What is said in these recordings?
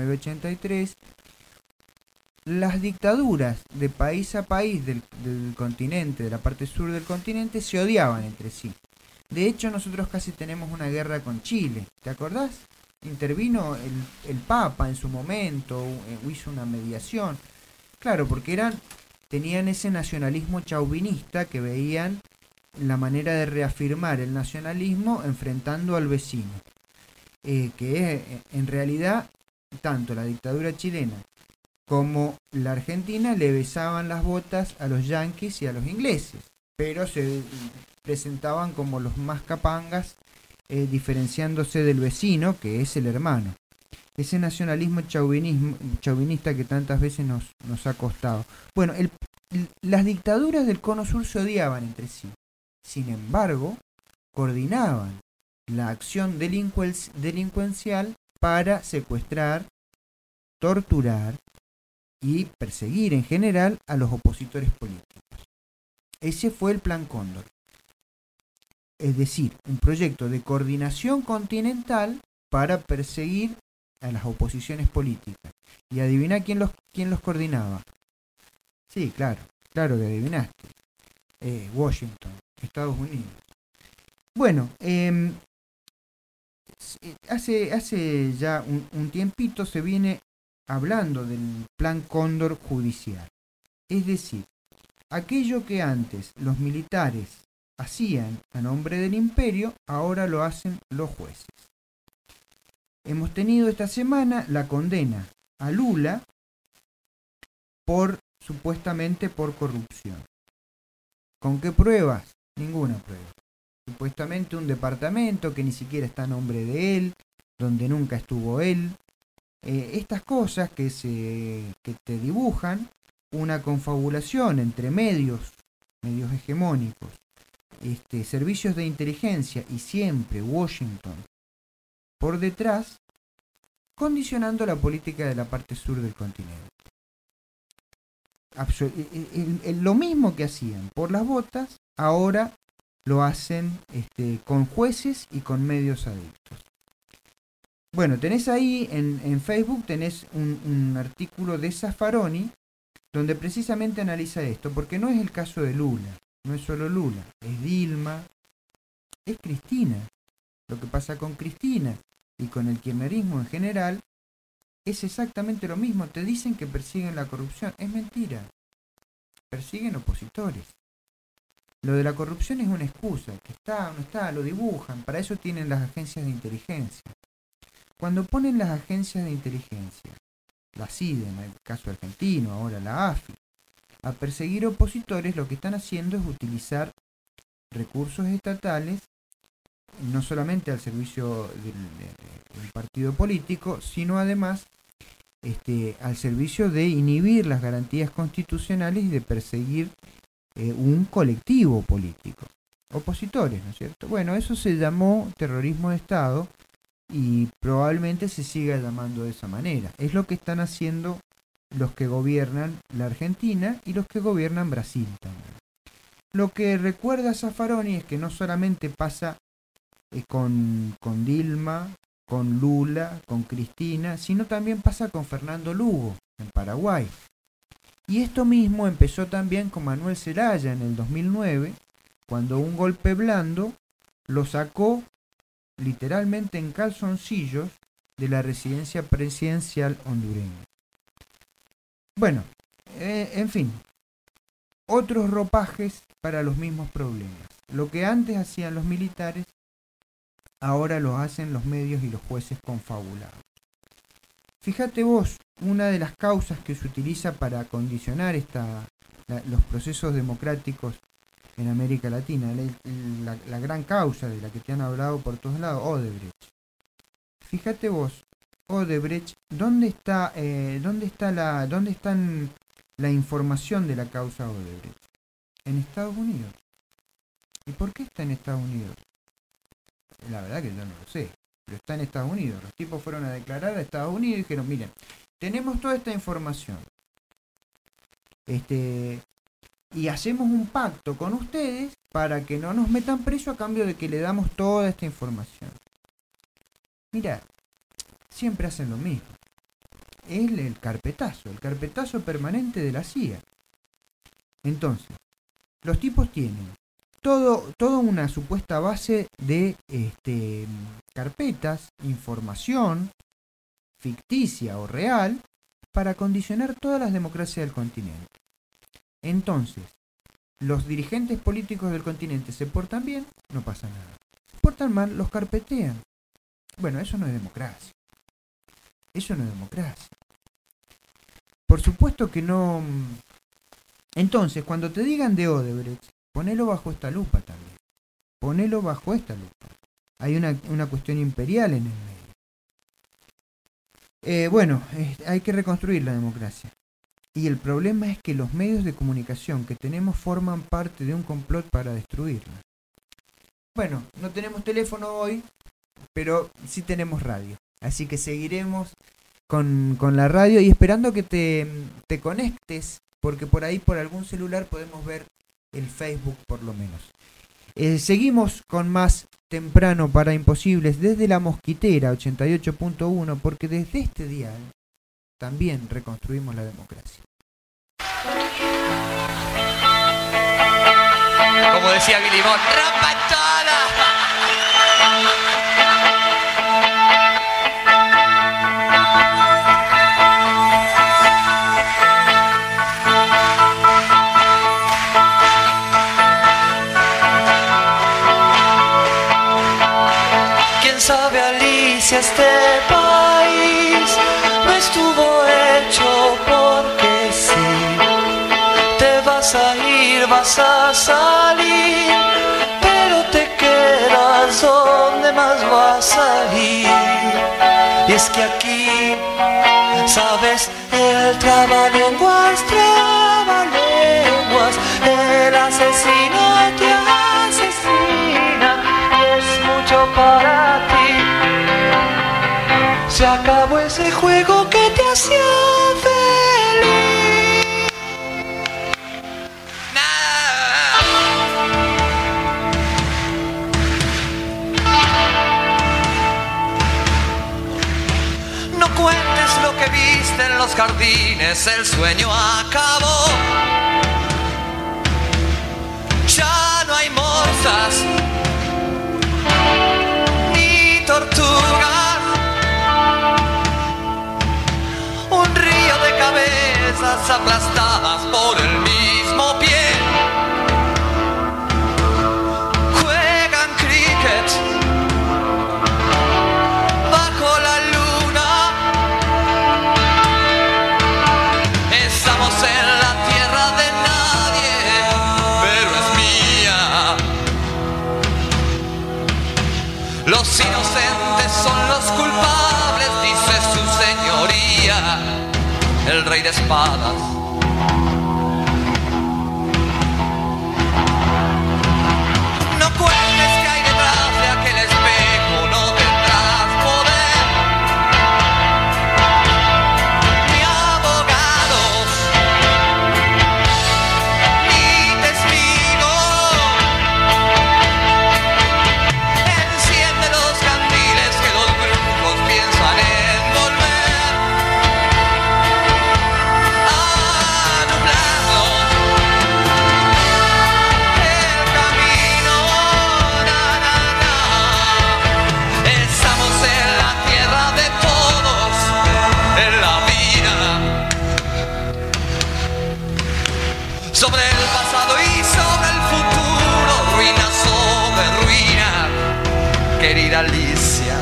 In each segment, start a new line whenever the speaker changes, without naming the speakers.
1983, las dictaduras de país a país del continente, de la parte sur del continente, se odiaban entre sí. De hecho, nosotros casi tenemos una guerra con Chile, ¿te acordás? Intervino el Papa en su momento, hizo una mediación. Claro, porque tenían ese nacionalismo chauvinista que veían la manera de reafirmar el nacionalismo enfrentando al vecino. Que en realidad, tanto la dictadura chilena como la Argentina le besaban las botas a los yanquis y a los ingleses, pero se presentaban como los más capangas, diferenciándose del vecino, que es el hermano. Ese nacionalismo chauvinista que tantas veces nos ha costado. Bueno, las dictaduras del Cono Sur se odiaban entre sí. Sin embargo, coordinaban la acción delincuencial para secuestrar, torturar y perseguir en general a los opositores políticos. Ese fue el Plan Cóndor. Es decir, un proyecto de coordinación continental para perseguir a las oposiciones políticas. Y adivina quién los coordinaba. Sí, claro que adivinaste. Washington, Estados Unidos. Bueno, hace ya un tiempito se viene hablando del Plan Cóndor judicial. Es decir, aquello que antes los militares hacían a nombre del imperio, ahora lo hacen los jueces. Hemos tenido esta semana la condena a Lula supuestamente por corrupción. ¿Con qué pruebas? Ninguna prueba. Supuestamente un departamento que ni siquiera está a nombre de él, donde nunca estuvo él. Estas cosas que te dibujan una confabulación entre medios hegemónicos, servicios de inteligencia y siempre Washington por detrás, condicionando la política de la parte sur del continente. Lo mismo que hacían por las botas, ahora lo hacen con jueces y con medios adictos. Bueno, tenés ahí en Facebook, tenés un artículo de Zaffaroni, donde precisamente analiza esto, porque no es el caso de Lula, no es solo Lula, es Dilma, es Cristina. Lo que pasa con Cristina y con el kirchnerismo en general es exactamente lo mismo. Te dicen que persiguen la corrupción, es mentira. Persiguen opositores. Lo de la corrupción es una excusa, que está o no está, lo dibujan, para eso tienen las agencias de inteligencia. Cuando ponen las agencias de inteligencia, la CIDE en el caso argentino, ahora la AFI, a perseguir opositores, lo que están haciendo es utilizar recursos estatales, no solamente al servicio del partido político, sino además al servicio de inhibir las garantías constitucionales y de perseguir un colectivo político, opositores, ¿no es cierto? Bueno, eso se llamó terrorismo de Estado y probablemente se siga llamando de esa manera. Es lo que están haciendo los que gobiernan la Argentina y los que gobiernan Brasil también. Lo que recuerda Zaffaroni es que no solamente pasa con Dilma, con Lula, con Cristina, sino también pasa con Fernando Lugo en Paraguay. Y esto mismo empezó también con Manuel Zelaya en el 2009, cuando un golpe blando lo sacó literalmente en calzoncillos de la residencia presidencial hondureña. Bueno, en fin, otros ropajes para los mismos problemas. Lo que antes hacían los militares, ahora lo hacen los medios y los jueces confabulados. Fíjate vos, una de las causas que se utiliza para condicionar los procesos democráticos en América Latina, la gran causa de la que te han hablado por todos lados, Odebrecht. Fíjate vos, Odebrecht, ¿dónde está la información de la causa Odebrecht? En Estados Unidos. ¿Y por qué está en Estados Unidos? La verdad que yo no lo sé, pero está en Estados Unidos. Los tipos fueron a declarar a Estados Unidos y dijeron, miren, tenemos toda esta información. Y hacemos un pacto con ustedes para que no nos metan preso a cambio de que le damos toda esta información. Mira, siempre hacen lo mismo. es el carpetazo permanente de la CIA. Entonces, los tipos tienen toda una supuesta base de carpetas, información ficticia o real para condicionar todas las democracias del continente. Entonces, los dirigentes políticos del continente se portan bien, no pasa nada. Se portan mal, los carpetean. Bueno, eso no es democracia. Eso no es democracia. Por supuesto que no. Entonces, cuando te digan de Odebrecht, ponelo bajo esta lupa también. Ponelo bajo esta lupa. Hay una cuestión imperial en el medio. Hay que reconstruir la democracia. Y el problema es que los medios de comunicación que tenemos forman parte de un complot para destruirla. Bueno, no tenemos teléfono hoy, pero sí tenemos radio. Así que seguiremos con la radio y esperando que te conectes, porque por ahí, por algún celular, podemos ver el Facebook por lo menos. Seguimos con más Temprano para Imposibles desde La Mosquitera 88.1, porque desde este dial también reconstruimos la democracia.
Como decía Billy Bond, ¡rampa toda! ¿Quién sabe, Alicia, este país no estuvo hecho porque sí? Te vas a ir, vas a salir, pero te quedas donde más vas a ir. Y es que aquí, sabes, el trabalenguas, el asesino te asesina, y es mucho para ti. Se acabó ese juego que te hacía feliz. No cuentes lo que viste en los jardines, el sueño acabó. Ya no hay morsas ni tortugas. Un río de cabezas aplastadas por el mismo pie. Juegan cricket bajo la luna. Estamos en la tierra de nadie, pero es mía. Los inocentes son los culpables, dice su señoría, el rey de espadas. No cuentes que hay detrás de aquel espejo, no tendrás poder, ni abogados, ni testigos. Enciende los candiles que los brujos piensan envolver. Sobre el pasado y sobre el futuro, ruina sobre ruina, querida Alicia.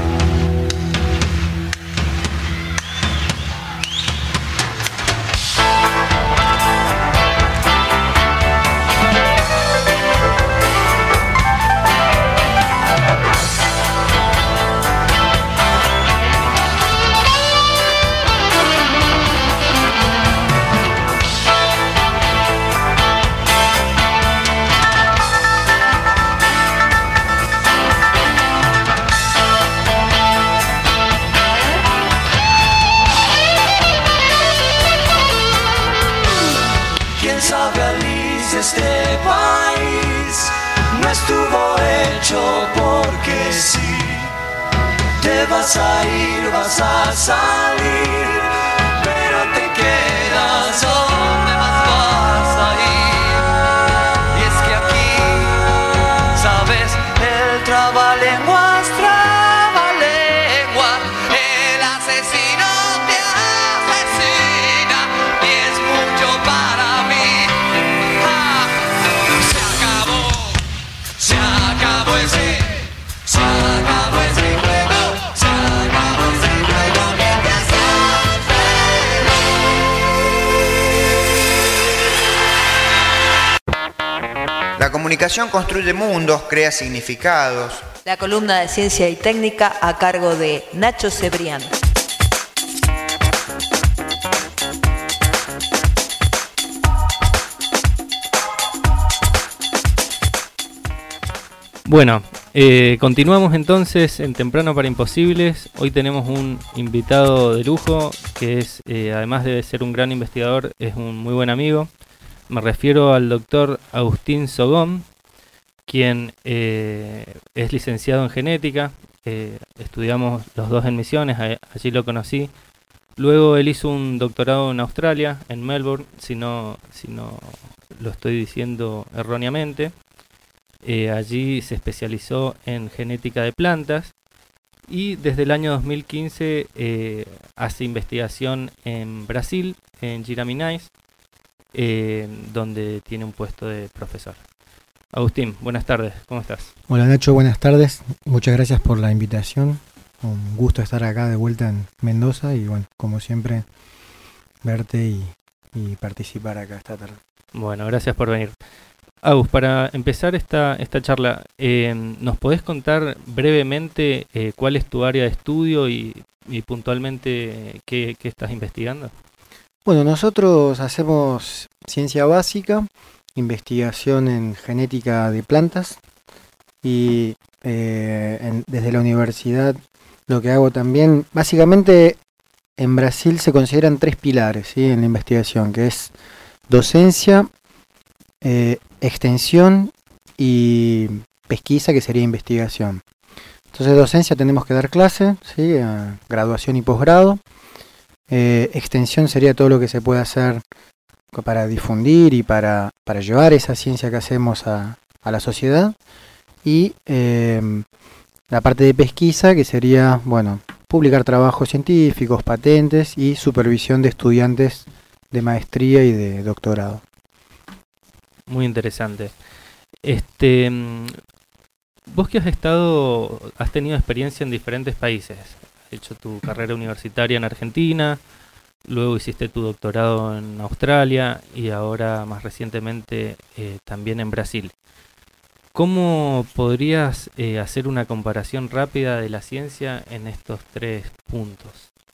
Sabe, Alicia, este país no estuvo hecho porque sí. Te vas a ir, vas a salir,
comunicación construye mundos, crea significados.
La columna de Ciencia y Técnica a cargo de Nacho Cebrián.
Bueno, continuamos entonces en Temprano para Imposibles. Hoy tenemos un invitado de lujo que es, además de ser un gran investigador, es un muy buen amigo. Me refiero al doctor Agustín Sogón, quien es licenciado en genética. Estudiamos los dos en Misiones, allí lo conocí. Luego él hizo un doctorado en Australia, en Melbourne, si no lo estoy diciendo erróneamente. Allí se especializó en genética de plantas y desde el año 2015 hace investigación en Brasil, en Giraminas, donde tiene un puesto de profesor. Agustín, buenas tardes, ¿cómo estás?
Hola Nacho, buenas tardes, muchas gracias por la invitación, un gusto estar acá de vuelta en Mendoza y bueno, como siempre, verte y participar acá esta tarde.
Bueno, gracias por venir. Agus, para empezar esta charla, ¿nos podés contar brevemente cuál es tu área de estudio y puntualmente qué estás investigando?
Bueno, nosotros hacemos ciencia básica, investigación en genética de plantas y desde la universidad lo que hago también, básicamente en Brasil se consideran 3 pilares, ¿sí?, en la investigación, que es docencia, extensión y pesquisa, que sería investigación. Entonces, docencia tenemos que dar clase, ¿sí?, graduación y posgrado. Extensión sería todo lo que se puede hacer para difundir y para llevar esa ciencia que hacemos a la sociedad. Y la parte de pesquisa, que sería, bueno, publicar trabajos científicos, patentes y supervisión de estudiantes de maestría y de doctorado.
Muy interesante. Vos que has tenido experiencia en diferentes países, has hecho tu carrera universitaria en Argentina, luego hiciste tu doctorado en Australia y ahora más recientemente también en Brasil. ¿Cómo podrías hacer una comparación rápida de la ciencia en estos 3 puntos?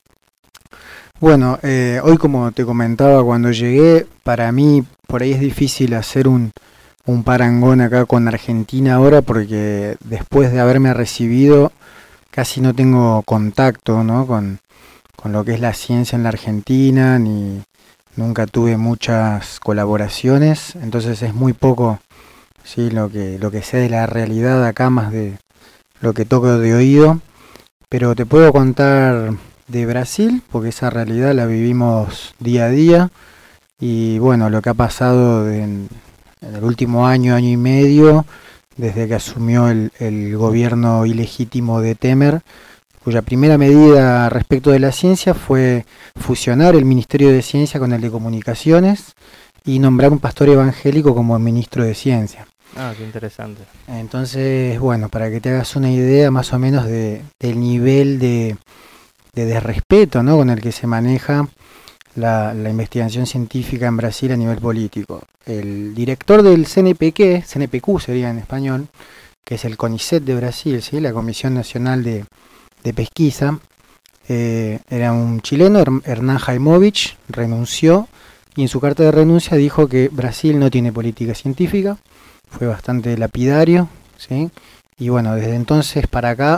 Bueno, hoy como te comentaba cuando llegué, para mí por ahí es difícil hacer un parangón acá con Argentina ahora porque después de haberme recibido casi no tengo contacto, ¿no?, con lo que es la ciencia en la Argentina, ni nunca tuve muchas colaboraciones, entonces es muy poco, sí, lo que sé de la realidad acá, más de lo que toco de oído, pero te puedo contar de Brasil, porque esa realidad la vivimos día a día, y bueno, lo que ha pasado en el último año y medio, desde que asumió el gobierno ilegítimo de Temer, cuya primera medida respecto de la ciencia fue fusionar el Ministerio de Ciencia con el de Comunicaciones y nombrar un pastor evangélico como ministro de Ciencia.
Ah, qué interesante.
Entonces, bueno, para que te hagas una idea más o menos del nivel de desrespeto, ¿no?, con el que se maneja la investigación científica en Brasil a nivel político. El director del CNPq sería en español, que es el CONICET de Brasil, ¿sí?, la Comisión Nacional de Pesquisa, era un chileno, Hernán Jaimovich, renunció y en su carta de renuncia dijo que Brasil no tiene política científica, fue bastante lapidario, ¿sí?, y bueno, desde entonces para acá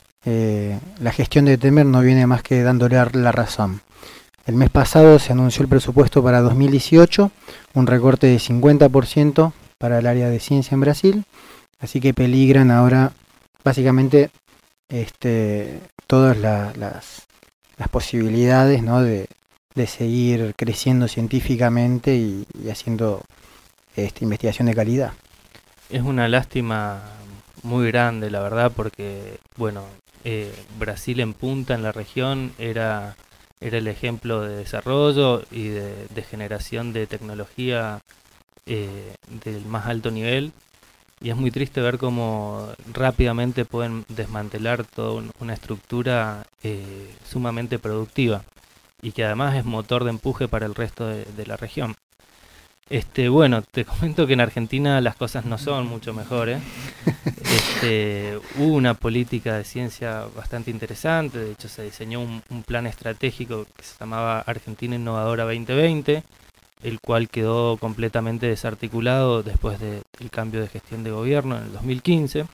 la gestión de Temer no viene más que dándole la razón. El mes pasado se anunció el presupuesto para 2018, un recorte de 50% para el área de ciencia en Brasil, así que peligran ahora básicamente todas las posibilidades, ¿no?, de seguir creciendo científicamente y haciendo investigación de calidad.
Es una lástima muy grande, la verdad, porque bueno, Brasil en punta en la región era el ejemplo de desarrollo y de generación de tecnología del más alto nivel, y es muy triste ver cómo rápidamente pueden desmantelar toda una estructura sumamente productiva y que además es motor de empuje para el resto de la región. Bueno, te comento que en Argentina las cosas no son mucho mejores. Hubo una política de ciencia bastante interesante, de hecho se diseñó un plan estratégico que se llamaba Argentina Innovadora 2020, el cual quedó completamente desarticulado después del cambio de gestión de gobierno en el 2015.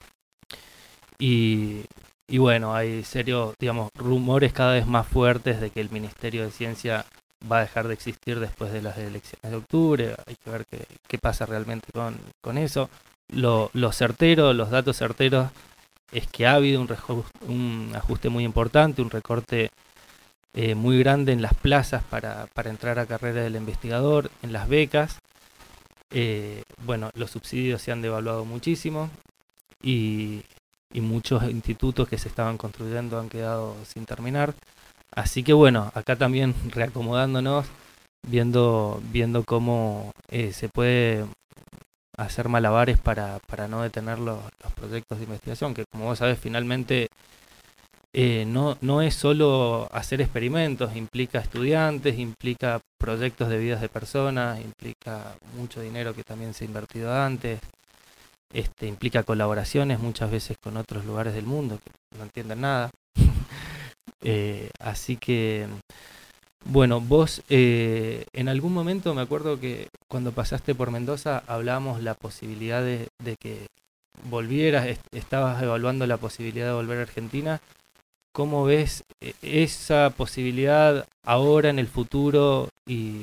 Y bueno, hay serios, digamos, rumores cada vez más fuertes de que el Ministerio de Ciencia va a dejar de existir después de las elecciones de octubre. Hay que ver qué pasa realmente con eso. Lo certero, los datos certeros, es que ha habido un ajuste muy importante, un recorte muy grande en las plazas para entrar a carrera del investigador, en las becas. Bueno, los subsidios se han devaluado muchísimo y muchos institutos que se estaban construyendo han quedado sin terminar. Así que bueno, acá también reacomodándonos, viendo cómo se puede hacer malabares para no detener los proyectos de investigación, que como vos sabés, finalmente no es solo hacer experimentos, implica estudiantes, implica proyectos de vidas de personas, implica mucho dinero que también se ha invertido antes, implica colaboraciones muchas veces con otros lugares del mundo que no entienden nada. Así que, bueno, vos en algún momento me acuerdo que cuando pasaste por Mendoza hablábamos la posibilidad de que volvieras, estabas evaluando la posibilidad de volver a Argentina. ¿Cómo ves esa posibilidad ahora en el futuro y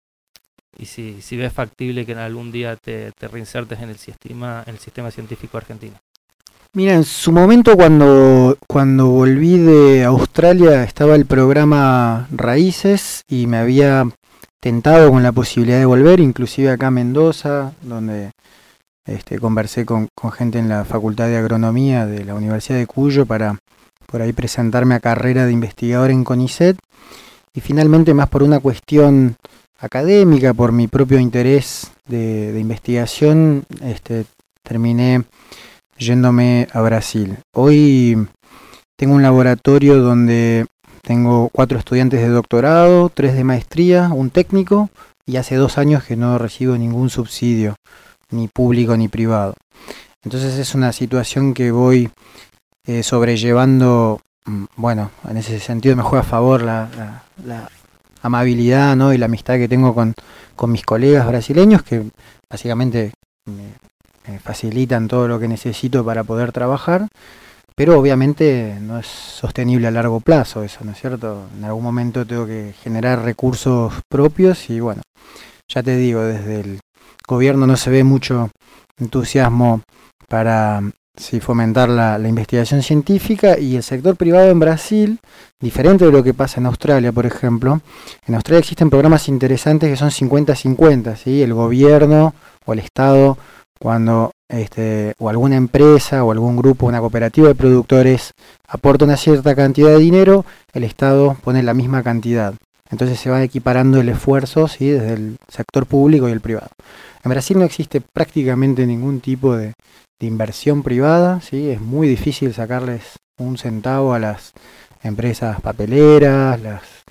si ves factible que en algún día te reinsertes en el sistema científico argentino?
Mira, en su momento cuando volví de Australia estaba el programa Raíces y me había tentado con la posibilidad de volver, inclusive acá a Mendoza, donde conversé con gente en la Facultad de Agronomía de la Universidad de Cuyo para por ahí presentarme a carrera de investigador en CONICET, y finalmente, más por una cuestión académica, por mi propio interés de investigación, terminé yéndome a Brasil. Hoy tengo un laboratorio donde tengo 4 estudiantes de doctorado, 3 de maestría, un técnico, y hace 2 años que no recibo ningún subsidio, ni público ni privado. Entonces es una situación que voy sobrellevando. Bueno, en ese sentido me juega a favor la amabilidad, ¿no? Y la amistad que tengo con mis colegas brasileños, que básicamente me facilitan todo lo que necesito para poder trabajar, pero obviamente no es sostenible a largo plazo eso, ¿no es cierto? En algún momento tengo que generar recursos propios y bueno, ya te digo, desde el gobierno no se ve mucho entusiasmo para fomentar la investigación científica, y el sector privado en Brasil, diferente de lo que pasa en Australia, por ejemplo. En Australia existen programas interesantes que son 50-50, ¿sí? El gobierno o el Estado, cuando o alguna empresa o algún grupo, una cooperativa de productores aporta una cierta cantidad de dinero, el Estado pone la misma cantidad. Entonces se va equiparando el esfuerzo, ¿sí? Desde el sector público y el privado. En Brasil no existe prácticamente ningún tipo de inversión privada, ¿sí? Es muy difícil sacarles un centavo a las empresas papeleras,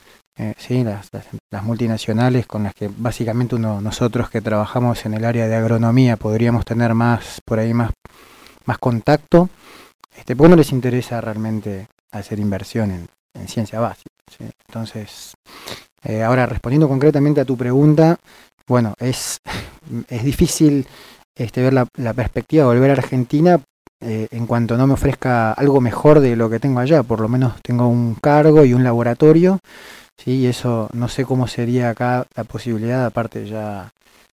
las multinacionales con las que básicamente nosotros que trabajamos en el área de agronomía podríamos tener más contacto, porque no les interesa realmente hacer inversión en ciencia básica, ¿sí? Entonces, ahora respondiendo concretamente a tu pregunta, bueno, es difícil ver la perspectiva de volver a Argentina en cuanto no me ofrezca algo mejor de lo que tengo allá. Por lo menos tengo un cargo y un laboratorio, ¿sí? Y eso no sé cómo sería acá la posibilidad. Aparte ya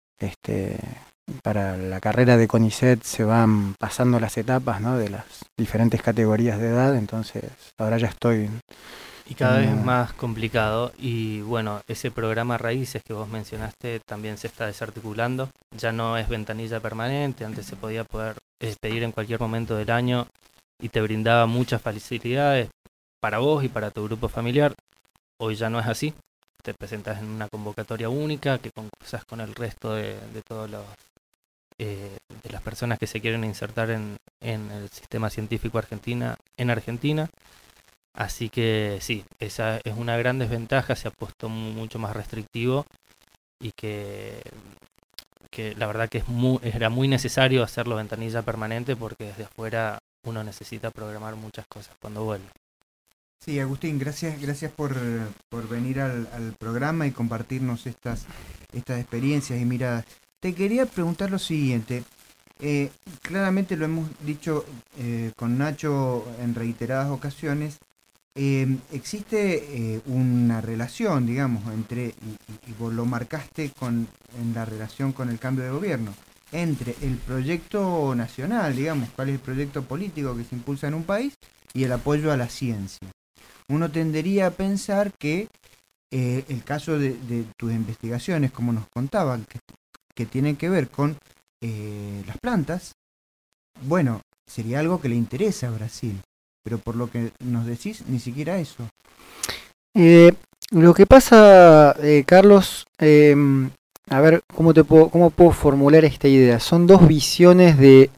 para la carrera de CONICET se van pasando las etapas, ¿no? De las diferentes categorías de edad, entonces ahora ya estoy
y cada vez más complicado. Y bueno, ese programa Raíces que vos mencionaste también se está desarticulando, ya no es ventanilla permanente. Antes se podía poder pedir en cualquier momento del año y te brindaba muchas facilidades para vos y para tu grupo familiar. Hoy ya no es así, te presentas en una convocatoria única que concursas con el resto de todos los de las personas que se quieren insertar en el sistema científico en Argentina. Así que sí, esa es una gran desventaja, se ha puesto mucho más restrictivo y que la verdad que era muy necesario hacerlo ventanilla permanente porque desde afuera uno necesita programar muchas cosas cuando vuelve.
Sí, Agustín, gracias por venir al programa y compartirnos estas experiencias y miradas. Te quería preguntar lo siguiente. Claramente lo hemos dicho con Nacho en reiteradas ocasiones. Existe una relación, digamos, entre, y vos lo marcaste en la relación con el cambio de gobierno, entre el proyecto nacional, digamos, cuál es el proyecto político que se impulsa en un país, y el apoyo a la ciencia. Uno tendería a pensar que el caso de tus investigaciones, como nos contaban, que tienen que ver con las plantas, bueno, sería algo que le interesa a Brasil. Pero por lo que nos decís, ni siquiera eso.
Lo que pasa, Carlos, a ver, ¿cómo puedo formular esta idea? Son dos visiones de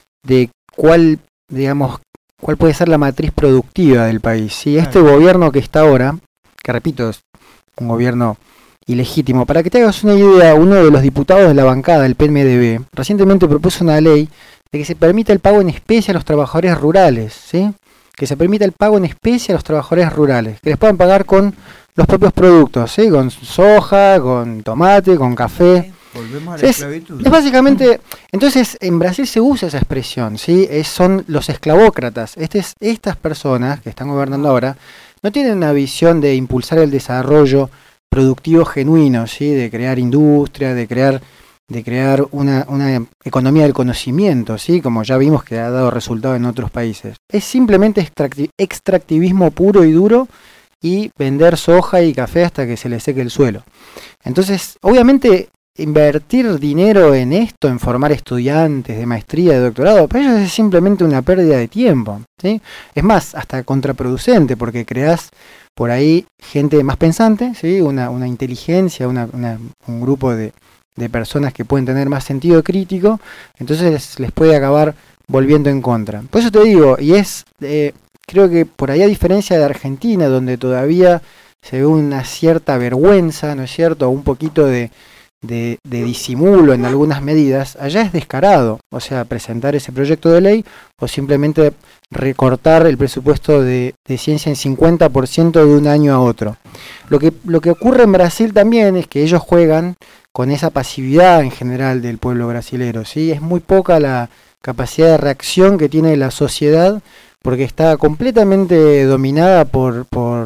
cuál puede ser la matriz productiva del país. ¿Sí? Claro. Este gobierno que está ahora, que repito, es un gobierno ilegítimo. Para que te hagas una idea, uno de los diputados de la bancada del PMDB recientemente propuso una ley de que se permita el pago en especie a los trabajadores rurales, ¿sí? Que se permita el pago en especie a los trabajadores rurales, que les puedan pagar con los propios productos, ¿sí? Con soja, con tomate, con café.
Volvemos a la esclavitud.
Es básicamente, entonces en Brasil se usa esa expresión, ¿sí? Son los esclavócratas. Estas personas que están gobernando ahora no tienen una visión de impulsar el desarrollo productivo genuino, ¿sí? De crear industria, de crear una economía del conocimiento, ¿sí? Como ya vimos que ha dado resultado en otros países. Es simplemente extractivismo puro y duro y vender soja y café hasta que se le seque el suelo. Entonces, obviamente, invertir dinero en esto, en formar estudiantes de maestría, de doctorado, para ellos es simplemente una pérdida de tiempo, ¿sí? Es más, hasta contraproducente, porque creás por ahí gente más pensante, ¿sí? Una inteligencia, un grupo de personas que pueden tener más sentido crítico, entonces les puede acabar volviendo en contra. Por eso te digo, y creo que por ahí a diferencia de Argentina, donde todavía se ve una cierta vergüenza, ¿no es cierto?, un poquito de disimulo en algunas medidas, allá es descarado, o sea, presentar ese proyecto de ley o simplemente recortar el presupuesto de ciencia en 50% de un año a otro. Lo que ocurre en Brasil también es que ellos juegan con esa pasividad en general del pueblo brasilero, ¿sí? Es muy poca la capacidad de reacción que tiene la sociedad porque está completamente dominada por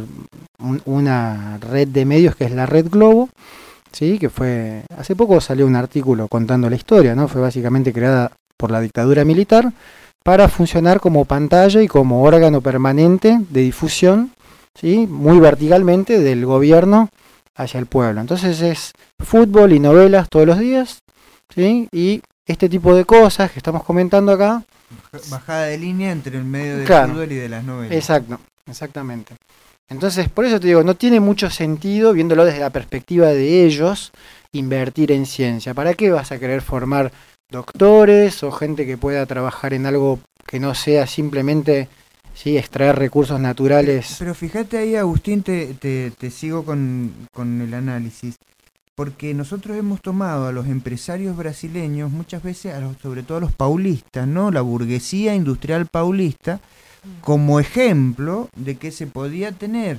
una red de medios que es la Red Globo, ¿sí? Que fue, hace poco salió un artículo contando la historia, ¿no? Fue básicamente creada por la dictadura militar para funcionar como pantalla y como órgano permanente de difusión, ¿sí? Muy verticalmente del gobierno hacia el pueblo. Entonces es fútbol y novelas todos los días, ¿sí? Y este tipo de cosas que estamos comentando acá.
Bajada de línea entre el medio del fútbol y de las novelas.
Exactamente. Entonces, por eso te digo, no tiene mucho sentido, viéndolo desde la perspectiva de ellos, invertir en ciencia. ¿Para qué vas a querer formar doctores o gente que pueda trabajar en algo que no sea simplemente, ¿sí?, extraer recursos naturales?
Pero fíjate ahí, Agustín, te sigo con el análisis, porque nosotros hemos tomado a los empresarios brasileños muchas veces, sobre todo a los paulistas, ¿no? La burguesía industrial paulista, como ejemplo de que se podía tener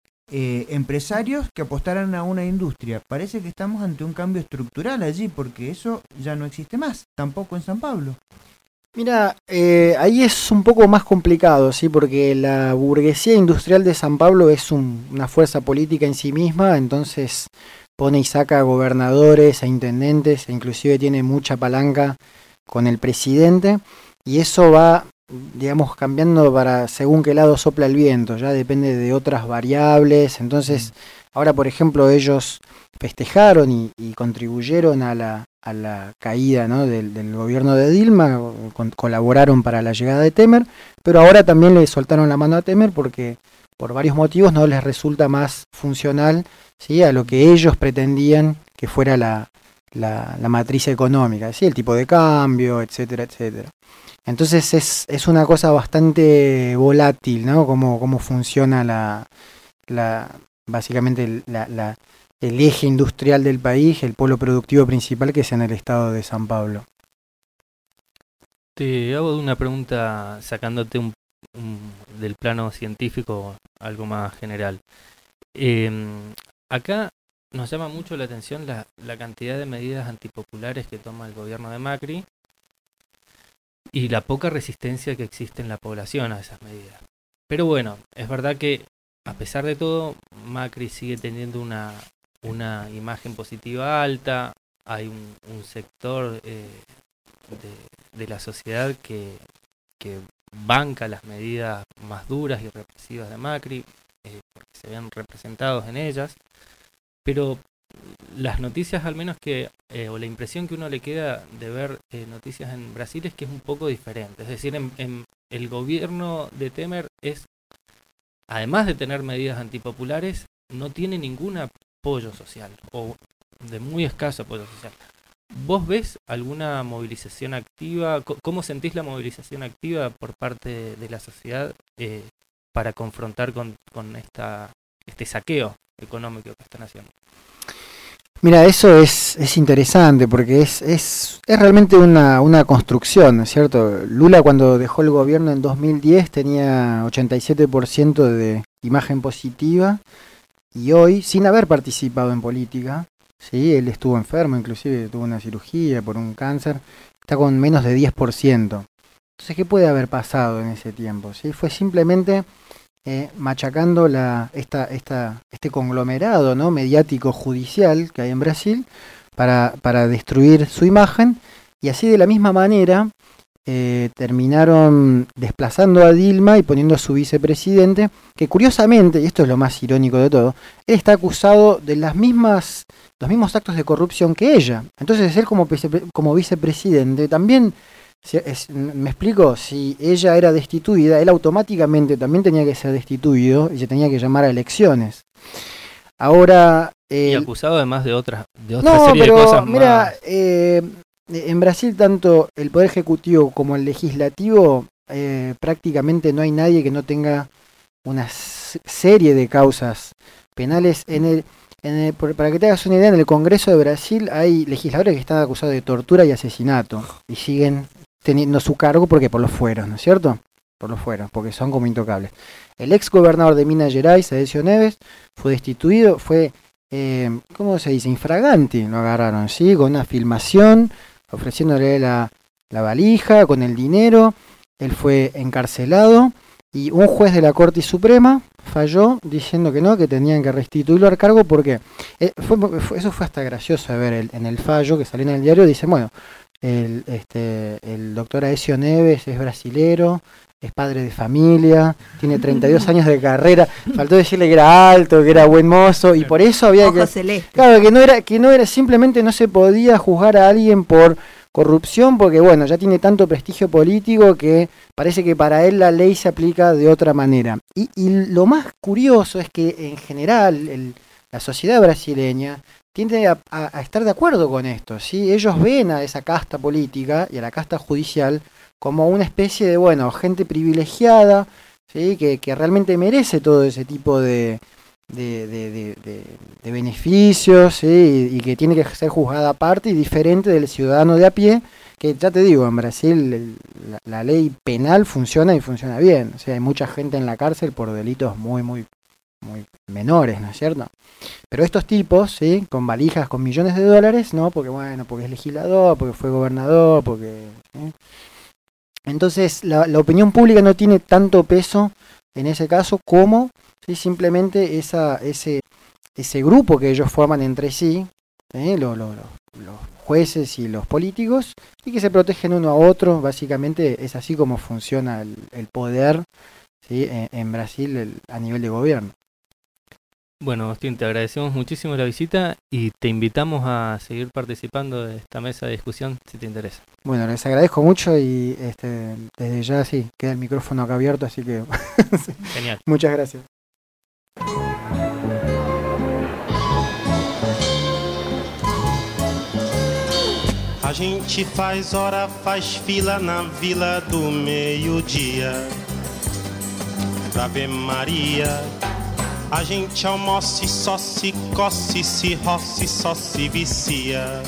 empresarios que apostaran a una industria. Parece que estamos ante un cambio estructural allí, porque eso ya no existe más, tampoco en San Pablo.
Mira, ahí es un poco más complicado, ¿sí? Porque la burguesía industrial de San Pablo es una fuerza política en sí misma, entonces pone y saca a gobernadores, a intendentes, e inclusive tiene mucha palanca con el presidente, y eso va, digamos, cambiando para según qué lado sopla el viento, ya depende de otras variables. Entonces, ahora por ejemplo ellos festejaron y contribuyeron a la caída, ¿no?, del gobierno de Dilma, colaboraron para la llegada de Temer, pero ahora también le soltaron la mano a Temer porque por varios motivos no les resulta más funcional, ¿sí?, a lo que ellos pretendían que fuera la matriz económica, ¿sí?, el tipo de cambio, etcétera, etcétera. Entonces es una cosa bastante volátil, ¿no?, cómo funciona básicamente el eje industrial del país, el polo productivo principal que es en el estado de San Pablo.
Te hago una pregunta sacándote del plano científico, algo más general. Acá nos llama mucho la atención la cantidad de medidas antipopulares que toma el gobierno de Macri y la poca resistencia que existe en la población a esas medidas. Pero bueno, es verdad que a pesar de todo, Macri sigue teniendo una imagen positiva alta. Hay un sector de la sociedad que banca las medidas más duras y represivas de Macri, porque se ven representados en ellas. Pero las noticias, al menos o la impresión que uno le queda de ver noticias en Brasil es que es un poco diferente. Es decir, en el gobierno de Temer además de tener medidas antipopulares, no tiene ningún apoyo social, o de muy escaso apoyo social. ¿Vos ves alguna movilización activa? ¿Cómo sentís la movilización activa por parte de la sociedad para confrontar con este saqueo económico que están haciendo?
Mira, eso es interesante porque es realmente una construcción, ¿no es cierto? Lula, cuando dejó el gobierno en 2010, tenía 87% de imagen positiva, y hoy, sin haber participado en política, ¿sí? Él estuvo enfermo, inclusive tuvo una cirugía por un cáncer, está con menos de 10%. Entonces, ¿qué puede haber pasado en ese tiempo? ¿Sí? Fue simplemente machacando este conglomerado, ¿no?, mediático judicial que hay en Brasil para destruir su imagen, y así de la misma manera terminaron desplazando a Dilma y poniendo a su vicepresidente, que curiosamente, y esto es lo más irónico de todo, él está acusado de los mismos actos de corrupción que ella. Entonces él como vicepresidente también, me explico, si ella era destituida, él automáticamente también tenía que ser destituido y se tenía que llamar a elecciones. Ahora...
y acusado además de otra serie de cosas
mira,
más.
En Brasil tanto el Poder Ejecutivo como el Legislativo, prácticamente no hay nadie que no tenga una serie de causas penales. Para que te hagas una idea, en el Congreso de Brasil hay legisladores que están acusados de tortura y asesinato y siguen teniendo su cargo porque por los fueros, ¿no es cierto? Por los fueros, porque son como intocables. El ex gobernador de Minas Gerais, Aécio Neves, fue destituido, fue, ¿cómo se dice? Infraganti, lo agarraron, ¿sí? Con una filmación, ofreciéndole la valija, con el dinero. Él fue encarcelado y un juez de la Corte Suprema falló diciendo que no, que tenían que restituirlo al cargo porque eso fue hasta gracioso de ver en el fallo que salió en el diario. Dice, bueno, el doctor Aécio Neves es brasilero, es padre de familia, tiene 32 años de carrera, faltó decirle que era alto, que era buen mozo, y por eso había
Ojo celeste.
Claro, que no era simplemente, no se podía juzgar a alguien por corrupción, porque bueno, ya tiene tanto prestigio político que parece que para él la ley se aplica de otra manera. Y lo más curioso es que en general la sociedad brasileña tiende a estar de acuerdo con esto, ¿sí? Ellos ven a esa casta política y a la casta judicial como una especie de, bueno, gente privilegiada, ¿sí? que realmente merece todo ese tipo de beneficios, ¿sí? y que tiene que ser juzgada aparte y diferente del ciudadano de a pie, que ya te digo, en Brasil la ley penal funciona y funciona bien. O sea, hay mucha gente en la cárcel por delitos muy, muy, muy menores, ¿no es cierto? Pero estos tipos, ¿sí? Con valijas, con millones de dólares, ¿no? Porque es legislador, porque fue gobernador, porque... ¿sí? Entonces la opinión pública no tiene tanto peso en ese caso como, ¿sí? Simplemente ese grupo que ellos forman entre sí, los jueces y los políticos, y que se protegen uno a otro. Básicamente es así como funciona el poder, ¿sí? en Brasil a nivel de gobierno.
Bueno, Agustín, te agradecemos muchísimo la visita y te invitamos a seguir participando de esta mesa de discusión si te interesa.
Bueno, les agradezco mucho y desde ya sí, queda el micrófono acá abierto, así que
Genial.
Muchas gracias.
A gente faz hora, faz fila na vila do meio-dia pra ver Maria A gente almoça e só se coce, se roça e só se vicia.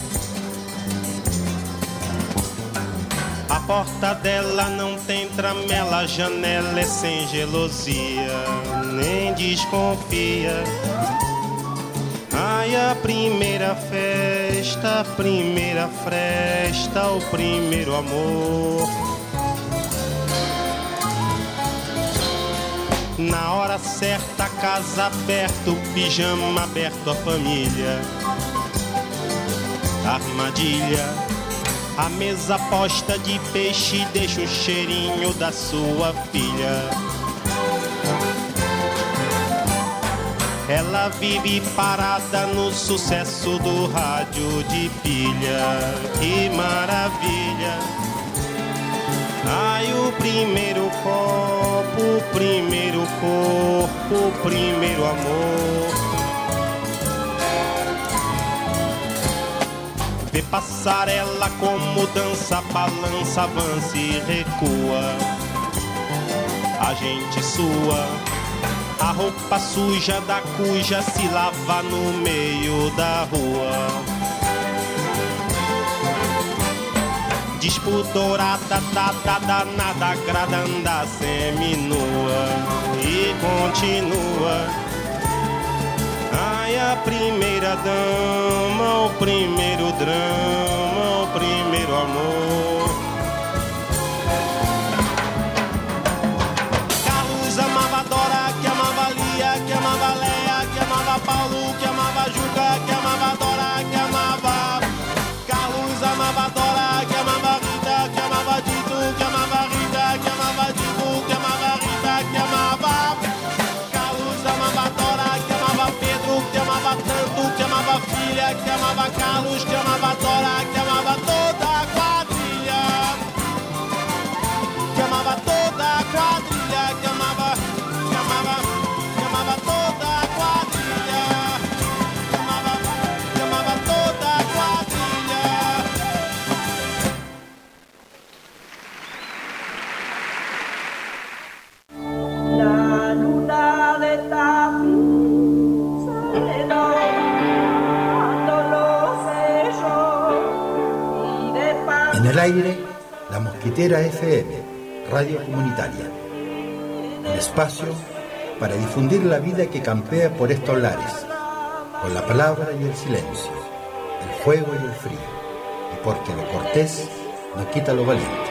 A porta dela não tem tramela, a janela é sem gelosia, nem desconfia. Ai, a primeira festa, a primeira fresta, o primeiro amor. Na hora certa, a casa aberta, o pijama aberto, a família. Armadilha, a mesa posta de peixe deixa o cheirinho da sua filha. Ela vive parada no sucesso do rádio de pilha. Que maravilha! Ai, o primeiro copo, o primeiro corpo, o primeiro amor. Vê passarela como dança, balança, avança e recua. A gente sua, a roupa suja da cuja se lava no meio da rua. Despudorada, danada, gradanda, seminua e continua. Ai, a primeira dama, o primeiro drama, o primeiro amor. Carlos amava Dora, que amava Lia, que amava Leia, que amava Paulo, que amava Juca, que amava Dora, que amava Carlos amava Dora, que amava Rita, que amava Dito, que amava Rita, que amava Dito, que amava Rita, que amava Carlos amava Dora, que amava Pedro, que amava tanto, que amava filha, que amava Carlos, que amava Dora, que amava toda a quadrilha, que amava toda a quadrilha, que amava toda a quadrilha, que amava toda a quadrilha.
La luna de Tafí se cuando lo sé yo y de pan.
En el aire, La Mosquitera FM, radio comunitaria. Un espacio para difundir la vida que campea por estos lares, con la palabra y el silencio, el fuego y el frío, y porque lo cortés no quita lo valiente.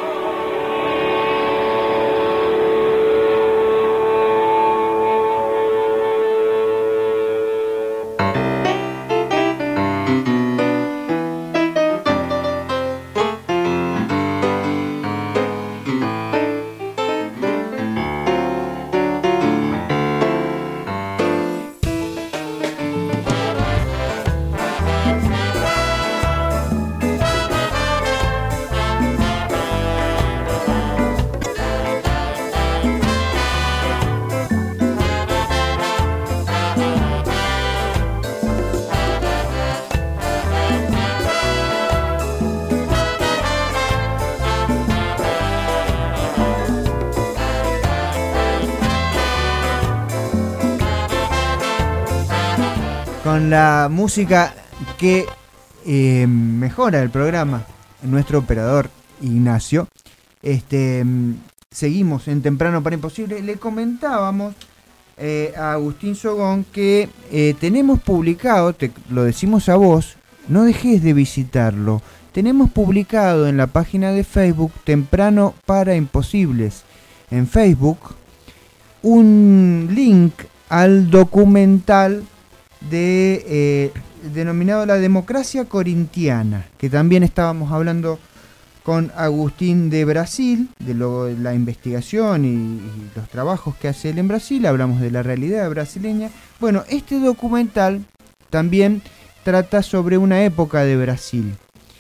Con la música que mejora el programa, nuestro operador Ignacio. Seguimos en Temprano para Imposible. Le comentábamos a Agustín Sogón que tenemos publicado, te lo decimos a vos, no dejes de visitarlo. Tenemos publicado en la página de Facebook Temprano para Imposibles en Facebook un link al documental denominado La Democracia Corintiana, que también estábamos hablando con Agustín de Brasil, de la investigación y los trabajos que hace él en Brasil. Hablamos de la realidad brasileña. Bueno, este documental también trata sobre una época de Brasil,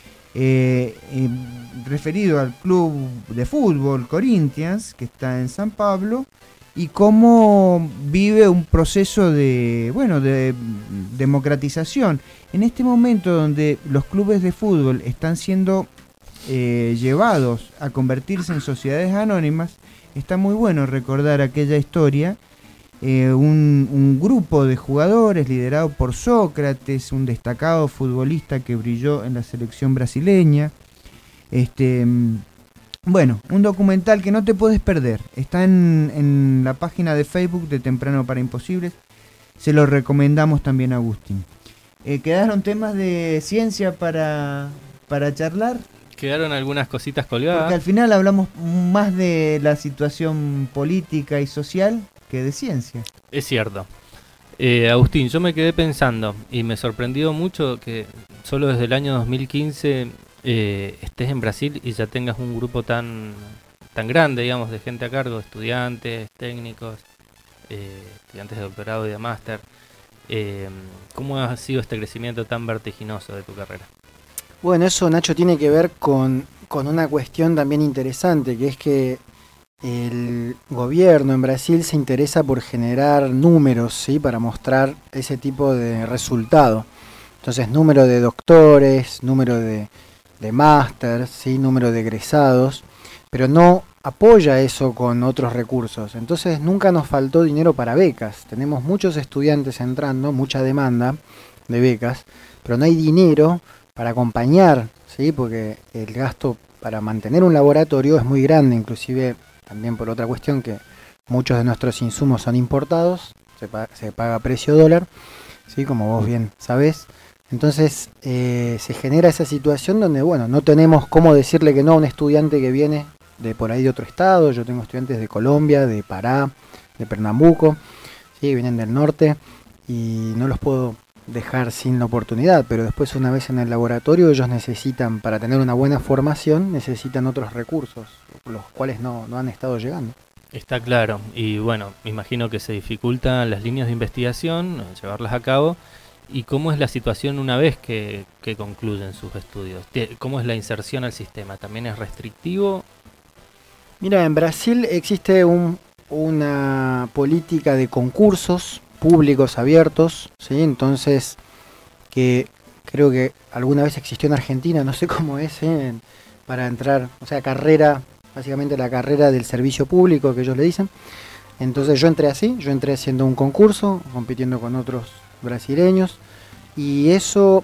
referido al club de fútbol Corinthians, que está en San Pablo, y cómo vive un proceso de democratización. En este momento donde los clubes de fútbol están siendo llevados a convertirse en sociedades anónimas, está muy bueno recordar aquella historia un grupo de jugadores liderado por Sócrates, un destacado futbolista que brilló en la selección brasileña. Bueno, un documental que no te puedes perder. Está en la página de Facebook de Temprano para Imposibles. Se lo recomendamos también a Agustín. ¿Quedaron temas de ciencia para charlar?
Quedaron algunas cositas colgadas.
Porque al final hablamos más de la situación política y social que de ciencia.
Es cierto. Agustín, yo me quedé pensando y me sorprendió mucho que solo desde el año 2015 estés en Brasil y ya tengas un grupo tan grande, digamos, de gente a cargo, estudiantes, técnicos, estudiantes de doctorado y de máster. ¿Cómo ha sido este crecimiento tan vertiginoso de tu carrera?
Bueno, eso, Nacho, tiene que ver con una cuestión también interesante, que es que el gobierno en Brasil se interesa por generar números, ¿sí?, para mostrar ese tipo de resultado. Entonces, número de doctores, número de másters, ¿sí?, número de egresados, pero no apoya eso con otros recursos. Entonces, nunca nos faltó dinero para becas. Tenemos muchos estudiantes entrando, mucha demanda de becas, pero no hay dinero para acompañar, ¿sí?, porque el gasto para mantener un laboratorio es muy grande, inclusive también por otra cuestión que muchos de nuestros insumos son importados, se paga a precio dólar, ¿sí?, como vos bien sabés. Entonces se genera esa situación donde, bueno, no tenemos cómo decirle que no a un estudiante que viene de por ahí de otro estado. Yo tengo estudiantes de Colombia, de Pará, de Pernambuco, ¿sí?, vienen del norte y no los puedo dejar sin la oportunidad, pero después, una vez en el laboratorio, ellos necesitan, para tener una buena formación, necesitan otros recursos, los cuales no han estado llegando.
Está claro, y bueno, me imagino que se dificultan las líneas de investigación, llevarlas a cabo. ¿Y cómo es la situación una vez que concluyen sus estudios? ¿Cómo es la inserción al sistema? ¿También es restrictivo?
Mira, en Brasil existe una política de concursos públicos abiertos, ¿sí? Entonces, que creo que alguna vez existió en Argentina, no sé cómo es, para entrar, o sea, carrera, básicamente la carrera del servicio público que ellos le dicen. Entonces yo entré haciendo un concurso, compitiendo con otros brasileños, y eso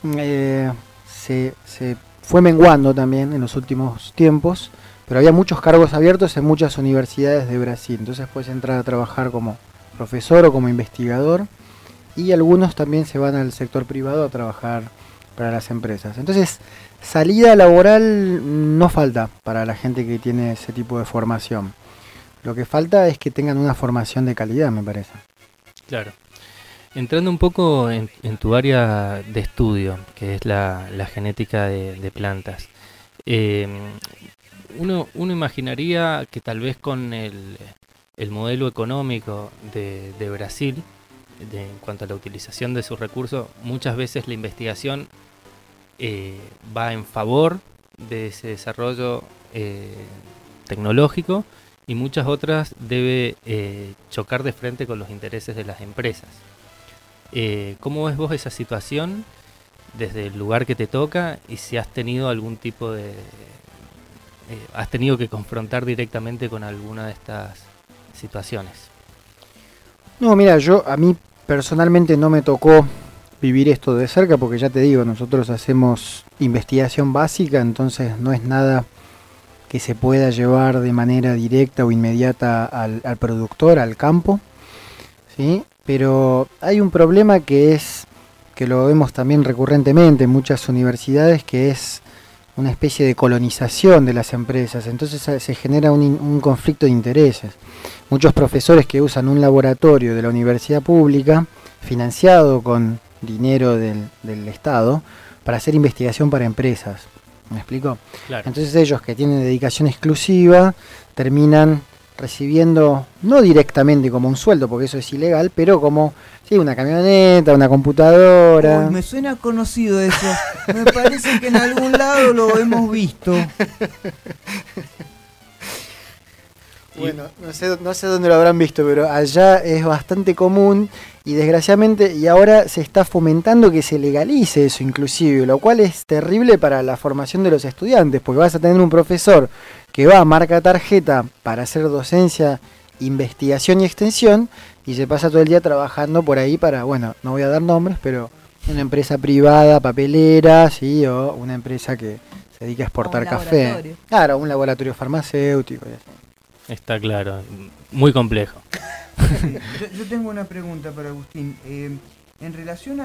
se fue menguando también en los últimos tiempos, pero había muchos cargos abiertos en muchas universidades de Brasil. Entonces puedes entrar a trabajar como profesor o como investigador, y algunos también se van al sector privado a trabajar para las empresas. Entonces, salida laboral no falta para la gente que tiene ese tipo de formación. Lo que falta es que tengan una formación de calidad, me parece.
Claro. Entrando un poco en tu área de estudio, que es la genética de plantas, uno imaginaría que tal vez con el modelo económico de Brasil, en cuanto a la utilización de sus recursos, muchas veces la investigación va en favor de ese desarrollo tecnológico, y muchas otras debe chocar de frente con los intereses de las empresas. ¿Cómo ves vos esa situación desde el lugar que te toca, y si has tenido algún tipo de... has tenido que confrontar directamente con alguna de estas situaciones?
No, mira, a mí personalmente no me tocó vivir esto de cerca, porque ya te digo, nosotros hacemos investigación básica, entonces no es nada que se pueda llevar de manera directa o inmediata al productor, al campo, ¿sí? Pero hay un problema que lo vemos también recurrentemente en muchas universidades, que es una especie de colonización de las empresas. Entonces se genera un conflicto de intereses. Muchos profesores que usan un laboratorio de la universidad pública, financiado con dinero del Estado, para hacer investigación para empresas. ¿Me explico?
Claro.
Entonces ellos, que tienen dedicación exclusiva, terminan recibiendo, no directamente como un sueldo, porque eso es ilegal, pero como, sí, una camioneta, una computadora.
Uy, me suena conocido eso. Me parece que en algún lado lo hemos visto.
Bueno, no sé dónde lo habrán visto, pero allá es bastante común, y desgraciadamente, y ahora se está fomentando que se legalice eso inclusive, lo cual es terrible para la formación de los estudiantes, porque vas a tener un profesor que va a marca tarjeta para hacer docencia investigación y extensión y se pasa todo el día trabajando por ahí para, bueno, no voy a dar nombres, pero una empresa privada, papelera, ¿sí? O una empresa que se dedica a exportar café.
Laboratorio.
Claro, un laboratorio farmacéutico.
Está claro, muy complejo.
Yo tengo una pregunta para Agustín. En relación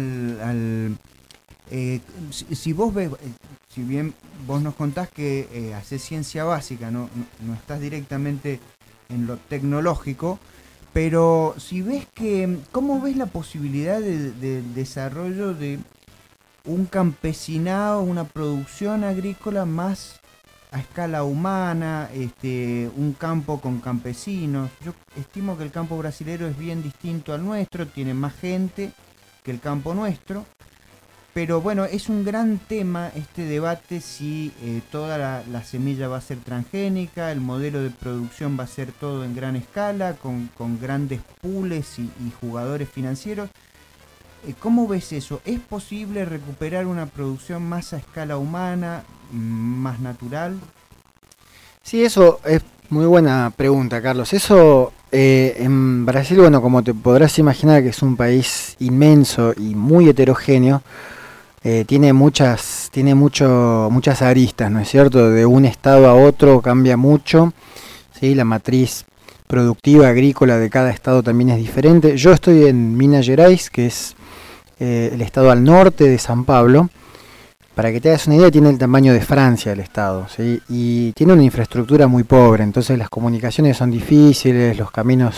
si vos ves, si bien vos nos contás que haces ciencia básica, no estás directamente en lo tecnológico, pero si ves ¿cómo ves la posibilidad de desarrollo de un campesinado, una producción agrícola más a escala humana, un campo con campesinos? Yo estimo que el campo brasilero es bien distinto al nuestro, tiene más gente que el campo nuestro, pero bueno, es un gran tema este debate si toda la semilla va a ser transgénica, el modelo de producción va a ser todo en gran escala, con grandes pools y jugadores financieros. ¿Cómo ves eso? ¿Es posible recuperar una producción más a escala humana, más natural?
Sí, eso es muy buena pregunta, Carlos. Eso en Brasil, bueno, como te podrás imaginar, que es un país inmenso y muy heterogéneo, tiene muchas aristas, ¿no es cierto? De un estado a otro cambia mucho, ¿sí? La matriz productiva agrícola de cada estado también es diferente. Yo estoy en Minas Gerais, que es el estado al norte de San Pablo. Para que te hagas una idea, tiene el tamaño de Francia el estado, ¿sí? Y tiene una infraestructura muy pobre, entonces las comunicaciones son difíciles, los caminos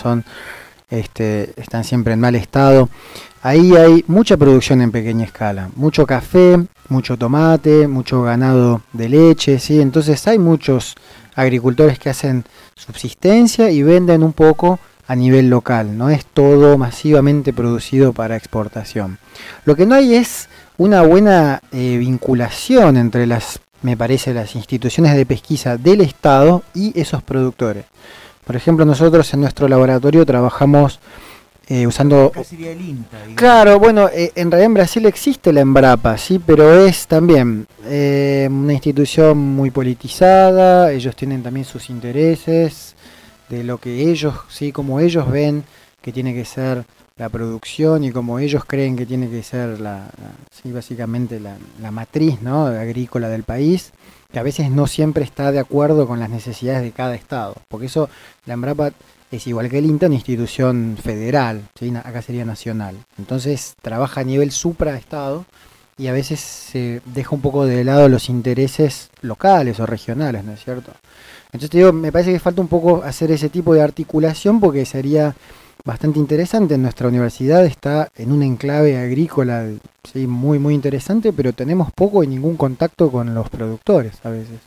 están siempre en mal estado. Ahí hay mucha producción en pequeña escala, mucho café, mucho tomate, mucho ganado de leche, ¿sí? Entonces hay muchos agricultores que hacen subsistencia y venden un poco a nivel local, no es todo masivamente producido para exportación. Lo que no hay es una buena vinculación entre me parece, las instituciones de pesquisa del Estado y esos productores. Por ejemplo, nosotros en nuestro laboratorio trabajamos usando...
Acá sería el INTA, digamos.
Claro, bueno, en realidad en Brasil existe la Embrapa, sí, pero es también una institución muy politizada, ellos tienen también sus intereses, de lo que ellos, sí, como ellos ven que tiene que ser la producción y como ellos creen que tiene que ser sí, básicamente la matriz, ¿no?, agrícola del país, que a veces no siempre está de acuerdo con las necesidades de cada estado, porque eso, la Embrapa es igual que el INTA, una institución federal, ¿sí? Acá sería nacional, entonces trabaja a nivel supraestado y a veces se deja un poco de lado los intereses locales o regionales, ¿no es cierto? Entonces te digo, me parece que falta un poco hacer ese tipo de articulación porque sería bastante interesante. En nuestra universidad está en un enclave agrícola, sí, muy muy interesante, pero tenemos poco y ningún contacto con los productores a veces.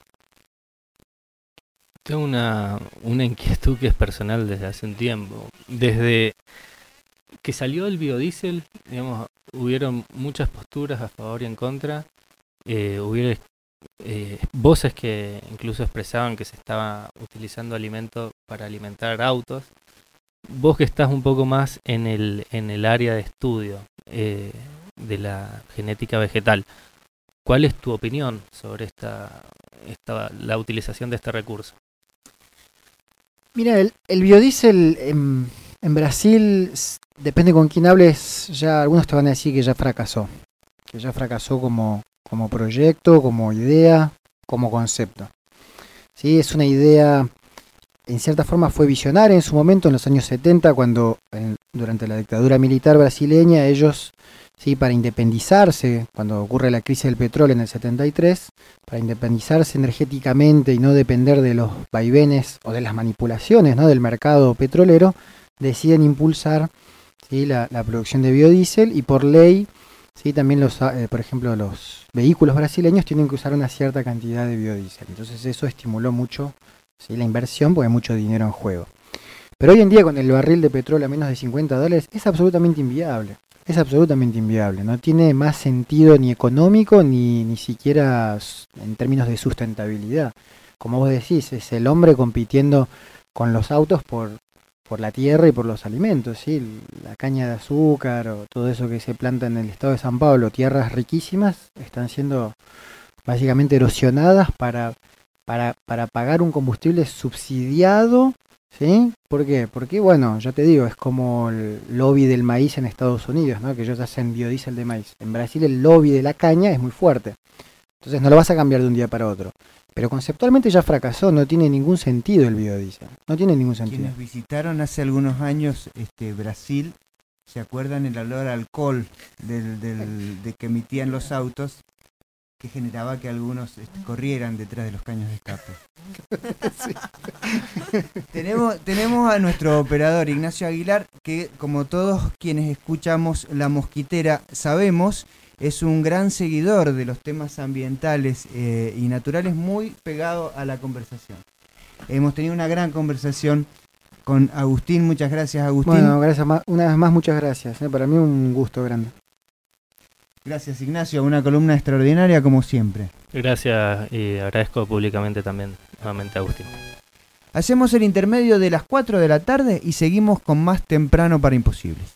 Tengo una inquietud que es personal desde hace un tiempo. Desde que salió el biodiesel, digamos, hubieron muchas posturas a favor y en contra. Hubieron voces que incluso expresaban que se estaba utilizando alimento para alimentar autos. Vos que estás un poco más en el área de estudio de la genética vegetal, ¿cuál es tu opinión sobre la utilización de este recurso?
Mira, el biodiesel en Brasil, depende con quién hables, ya algunos te van a decir que ya fracasó como proyecto, como idea, como concepto. ¿Sí? Es una idea, en cierta forma fue visionaria en su momento, en los años 70, cuando durante la dictadura militar brasileña, ellos, sí, para independizarse, cuando ocurre la crisis del petróleo en el 73, para independizarse energéticamente y no depender de los vaivenes o de las manipulaciones, ¿no?, del mercado petrolero, deciden impulsar, ¿sí?, la producción de biodiesel y por ley, sí, también por ejemplo, los vehículos brasileños tienen que usar una cierta cantidad de biodiesel. Entonces eso estimuló mucho, sí, la inversión porque hay mucho dinero en juego. Pero hoy en día con el barril de petróleo a menos de $50 es absolutamente inviable. Es absolutamente inviable. No tiene más sentido ni económico ni siquiera en términos de sustentabilidad. Como vos decís, es el hombre compitiendo con los autos por la tierra y por los alimentos, ¿sí? La caña de azúcar o todo eso que se planta en el estado de San Pablo, tierras riquísimas, están siendo básicamente erosionadas para pagar un combustible subsidiado ¿Sí? ¿Por qué? Porque, bueno, ya te digo, es como el lobby del maíz en Estados Unidos, ¿no? Que ellos hacen biodiesel de maíz. En Brasil el lobby de la caña es muy fuerte. Entonces no lo vas a cambiar de un día para otro. Pero conceptualmente ya fracasó, no tiene ningún sentido el biodiesel. No tiene ningún sentido.
Quienes visitaron hace algunos años Brasil, ¿se acuerdan el olor a alcohol de que emitían los autos? Que generaba que algunos corrieran detrás de los caños de escape. Tenemos a nuestro operador Ignacio Aguilar, que como todos quienes escuchamos La Mosquitera sabemos, es un gran seguidor de los temas ambientales y naturales, muy pegado a la conversación. Hemos tenido una gran conversación con Agustín. Muchas gracias, Agustín.
Bueno, gracias una vez más, muchas gracias. Para mí un gusto grande.
Gracias, Ignacio, una columna extraordinaria como siempre.
Gracias y agradezco públicamente también nuevamente a Agustín.
Hacemos el intermedio de las 4 de la tarde y seguimos con más Temprano para Imposibles.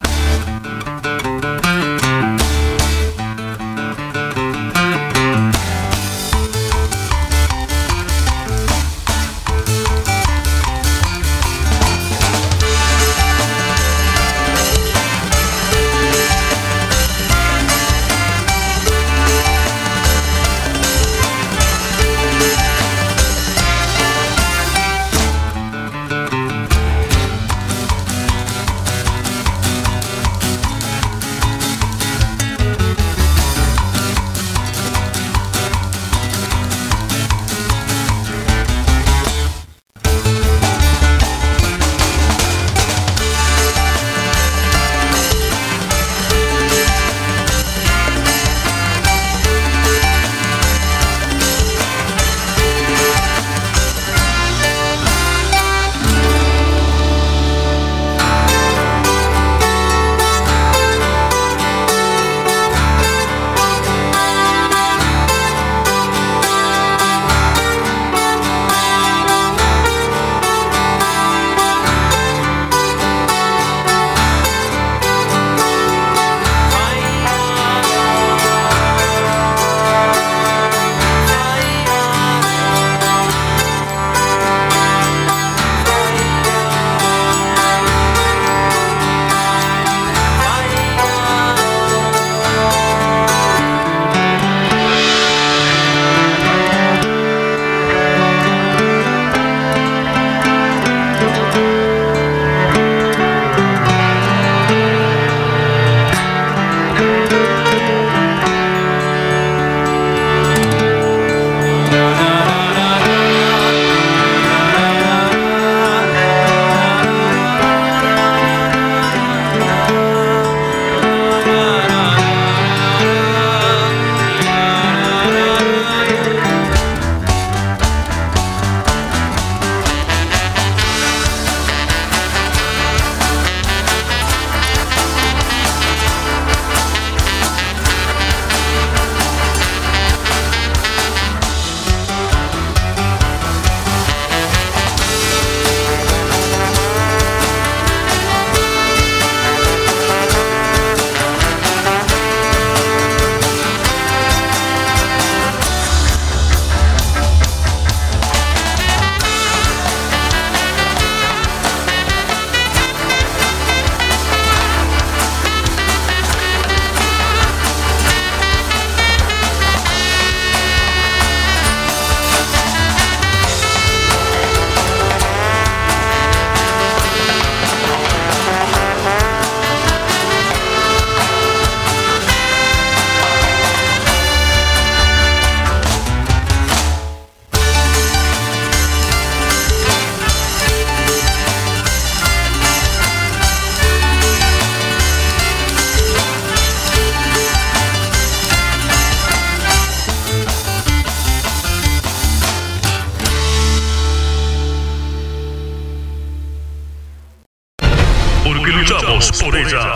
luchamos por ella.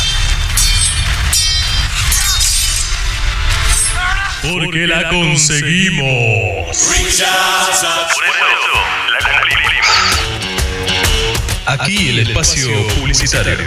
Porque la conseguimos. Por eso la cumplimos. Aquí el espacio publicitario.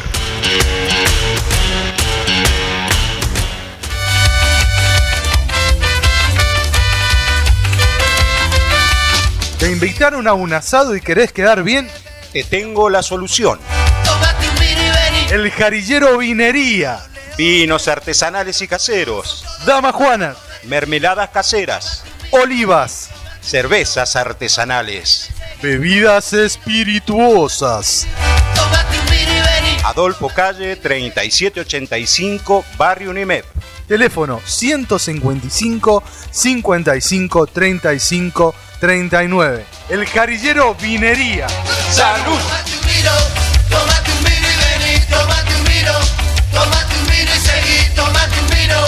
Te invitaron a un asado y querés quedar bien?
Te tengo la solución.
El Jarillero Vinería.
Vinos artesanales y caseros.
Dama Juana.
Mermeladas caseras.
Olivas.
Cervezas artesanales.
Bebidas espirituosas.
Adolfo Calle 3785, Barrio Unimep.
Teléfono 155 55 35 39. El Jarillero Vinería.
¡Salud!
Tómate un vino y vení, tómate un vino y seguí, tómate un vino.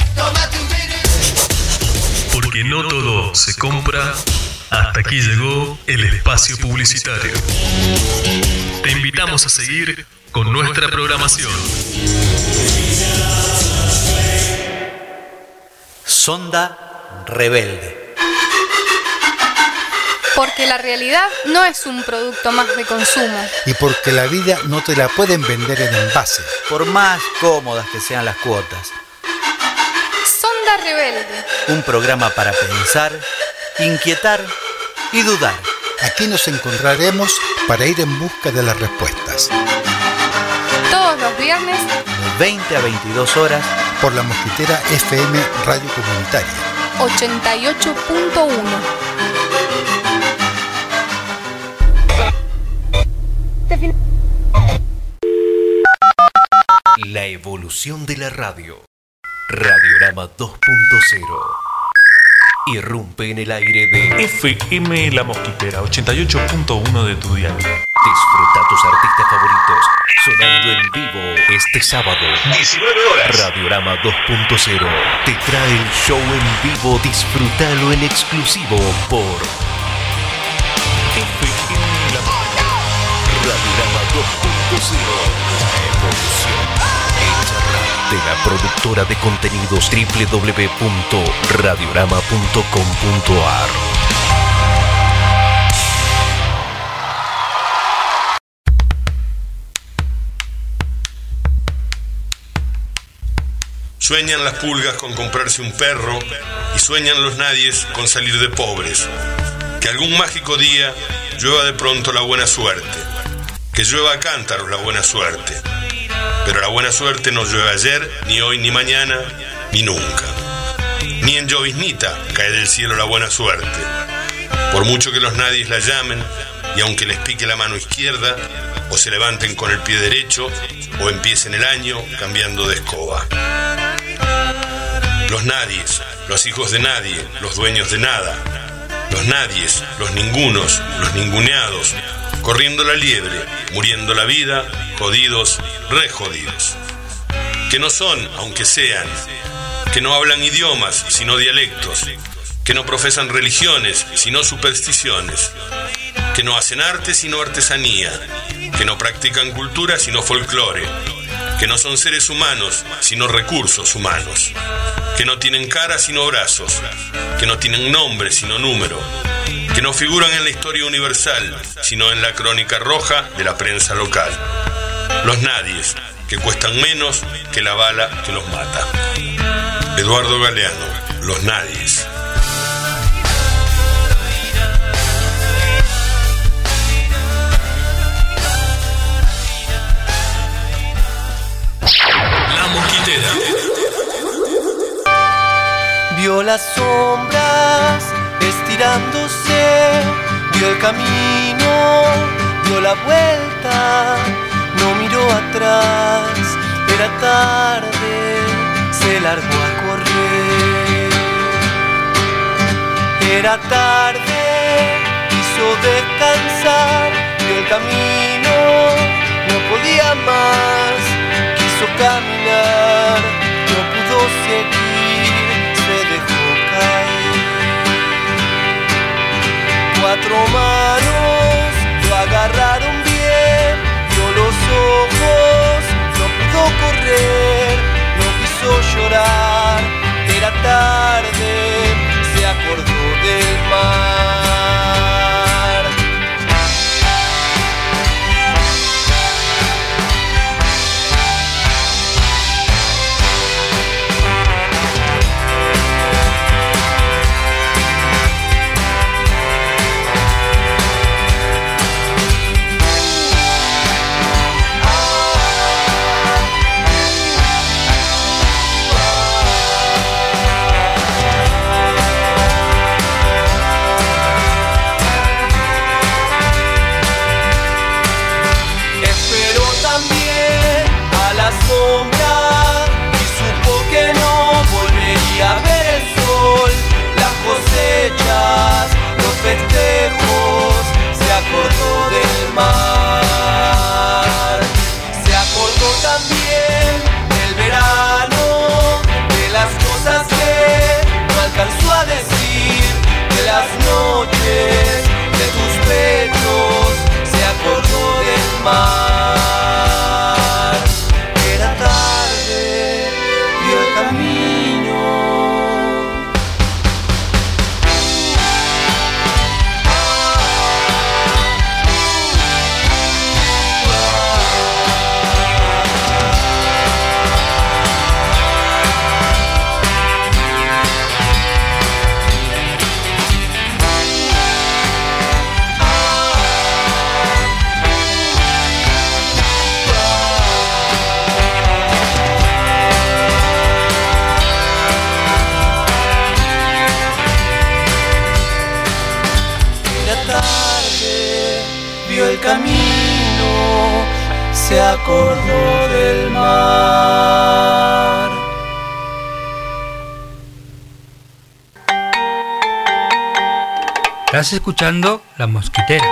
Porque no todo se compra. Hasta aquí llegó el espacio publicitario. Te invitamos a seguir con nuestra programación.
Sonda Rebelde.
Porque la realidad no es un producto más de consumo.
Y porque la vida no te la pueden vender en envase.
Por más cómodas que sean las cuotas.
Sonda Rebelde.
Un programa para pensar, inquietar y dudar.
Aquí nos encontraremos para ir en busca de las respuestas.
Todos los viernes,
de 20 a 22 horas,
por la Mosquitera FM Radio Comunitaria
88.1.
La evolución de la radio. Radiorama 2.0. Irrumpe en el aire de
FM La Mosquitera 88.1 de tu dial.
Disfruta tus artistas favoritos sonando en vivo este sábado
19 horas.
Radiorama 2.0 te trae el show en vivo. Disfrútalo en exclusivo por FM La Mosquitera. Radiorama 2.0. La evolución hecha radio. De la productora de contenidos www.radiorama.com.ar.
Sueñan las pulgas con comprarse un perro y sueñan los nadies con salir de pobres. Que algún mágico día llueva de pronto la buena suerte. Que llueva a cántaros la buena suerte. Pero la buena suerte no llueve ayer, ni hoy, ni mañana, ni nunca. Ni en lloviznita cae del cielo la buena suerte. Por mucho que los nadies la llamen, y aunque les pique la mano izquierda, o se levanten con el pie derecho, o empiecen el año cambiando de escoba. Los nadies, los hijos de nadie, los dueños de nada. Los nadies, los ningunos, los ninguneados, corriendo la liebre, muriendo la vida, jodidos, re jodidos. Que no son, aunque sean, que no hablan idiomas, sino dialectos, que no profesan religiones, sino supersticiones, que no hacen arte, sino artesanía, que no practican cultura, sino folclore, que no son seres humanos, sino recursos humanos, que no tienen cara, sino brazos, que no tienen nombre, sino número, que no figuran en la historia universal, sino en la crónica roja de la prensa local. Los nadies, que cuestan menos que la bala que los mata. Eduardo Galeano, Los nadies.
La Mosquitera.
Vio las sombras estirándose, vio el camino, dio la vuelta, no miró atrás, era tarde, se largó a correr. Era tarde, quiso descansar, vio el camino, no podía más, quiso caminar, no pudo seguir, se dejó caer. Cuatro manos lo agarraron bien, vio los ojos, no pudo correr, no quiso llorar, era tarde, se acordó del mar. se acordó del mar.
Estás escuchando La Mosquitera.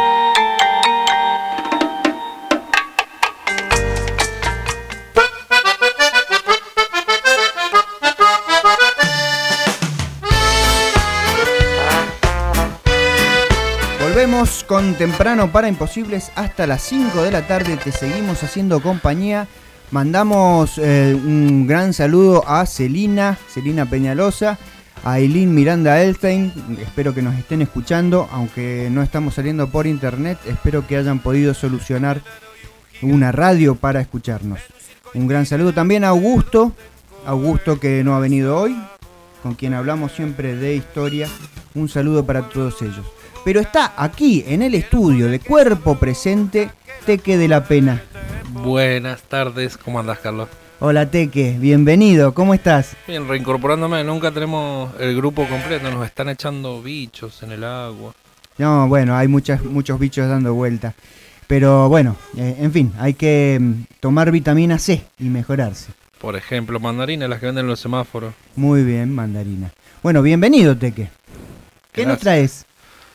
Volvemos con Temprano para Imposibles hasta las 5 de la tarde. Te seguimos haciendo compañía. Mandamos un gran saludo a Celina Peñalosa, a Eileen Miranda Elstein. Espero que nos estén escuchando, aunque no estamos saliendo por internet. Espero que hayan podido solucionar una radio para escucharnos. Un gran saludo también a Augusto que no ha venido hoy, con quien hablamos siempre de historia. Un saludo para todos ellos. Pero está aquí en el estudio de cuerpo presente Teque de la Pena.
Buenas tardes, ¿cómo andás, Carlos?
Hola Teque, bienvenido, ¿cómo estás?
Bien, reincorporándome, nunca tenemos el grupo completo, nos están echando bichos en el agua.
No, bueno, hay muchos bichos dando vuelta. Pero bueno, en fin, hay que tomar vitamina C y mejorarse.
Por ejemplo, mandarinas, las que venden en los semáforos.
Muy bien, mandarina. Bueno, bienvenido Teque. ¿Qué nos traes?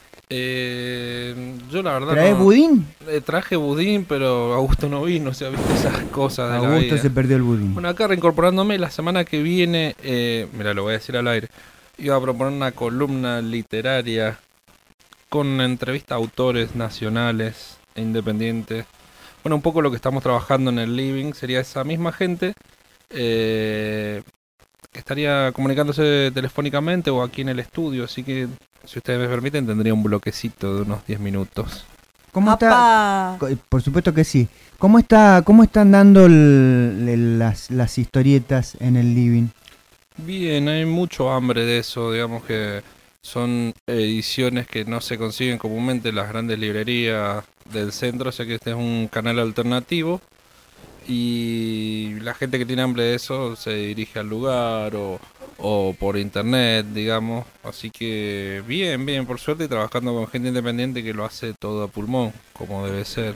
Yo la verdad
¿Traes budín?
Traje budín, pero Augusto no vino, o sea, viste esas cosas de
Augusto
la vida.
se perdió el budín.
Bueno, acá reincorporándome, la semana que viene, mira, lo voy a decir al aire, iba a proponer una columna literaria con entrevista a autores nacionales e independientes. Bueno, un poco lo que estamos trabajando en el Living sería esa misma gente que estaría comunicándose telefónicamente o aquí en el estudio, así que si ustedes me permiten tendría un bloquecito de unos 10 minutos.
¿Cómo está? Por supuesto que sí. ¿Cómo están dando las historietas en el Living?
Bien, hay mucho hambre de eso, digamos que son ediciones que no se consiguen comúnmente en las grandes librerías del centro, o sea que este es un canal alternativo y la gente que tiene hambre de eso se dirige al lugar o por internet, digamos, así que bien, por suerte trabajando con gente independiente que lo hace todo a pulmón, como debe ser.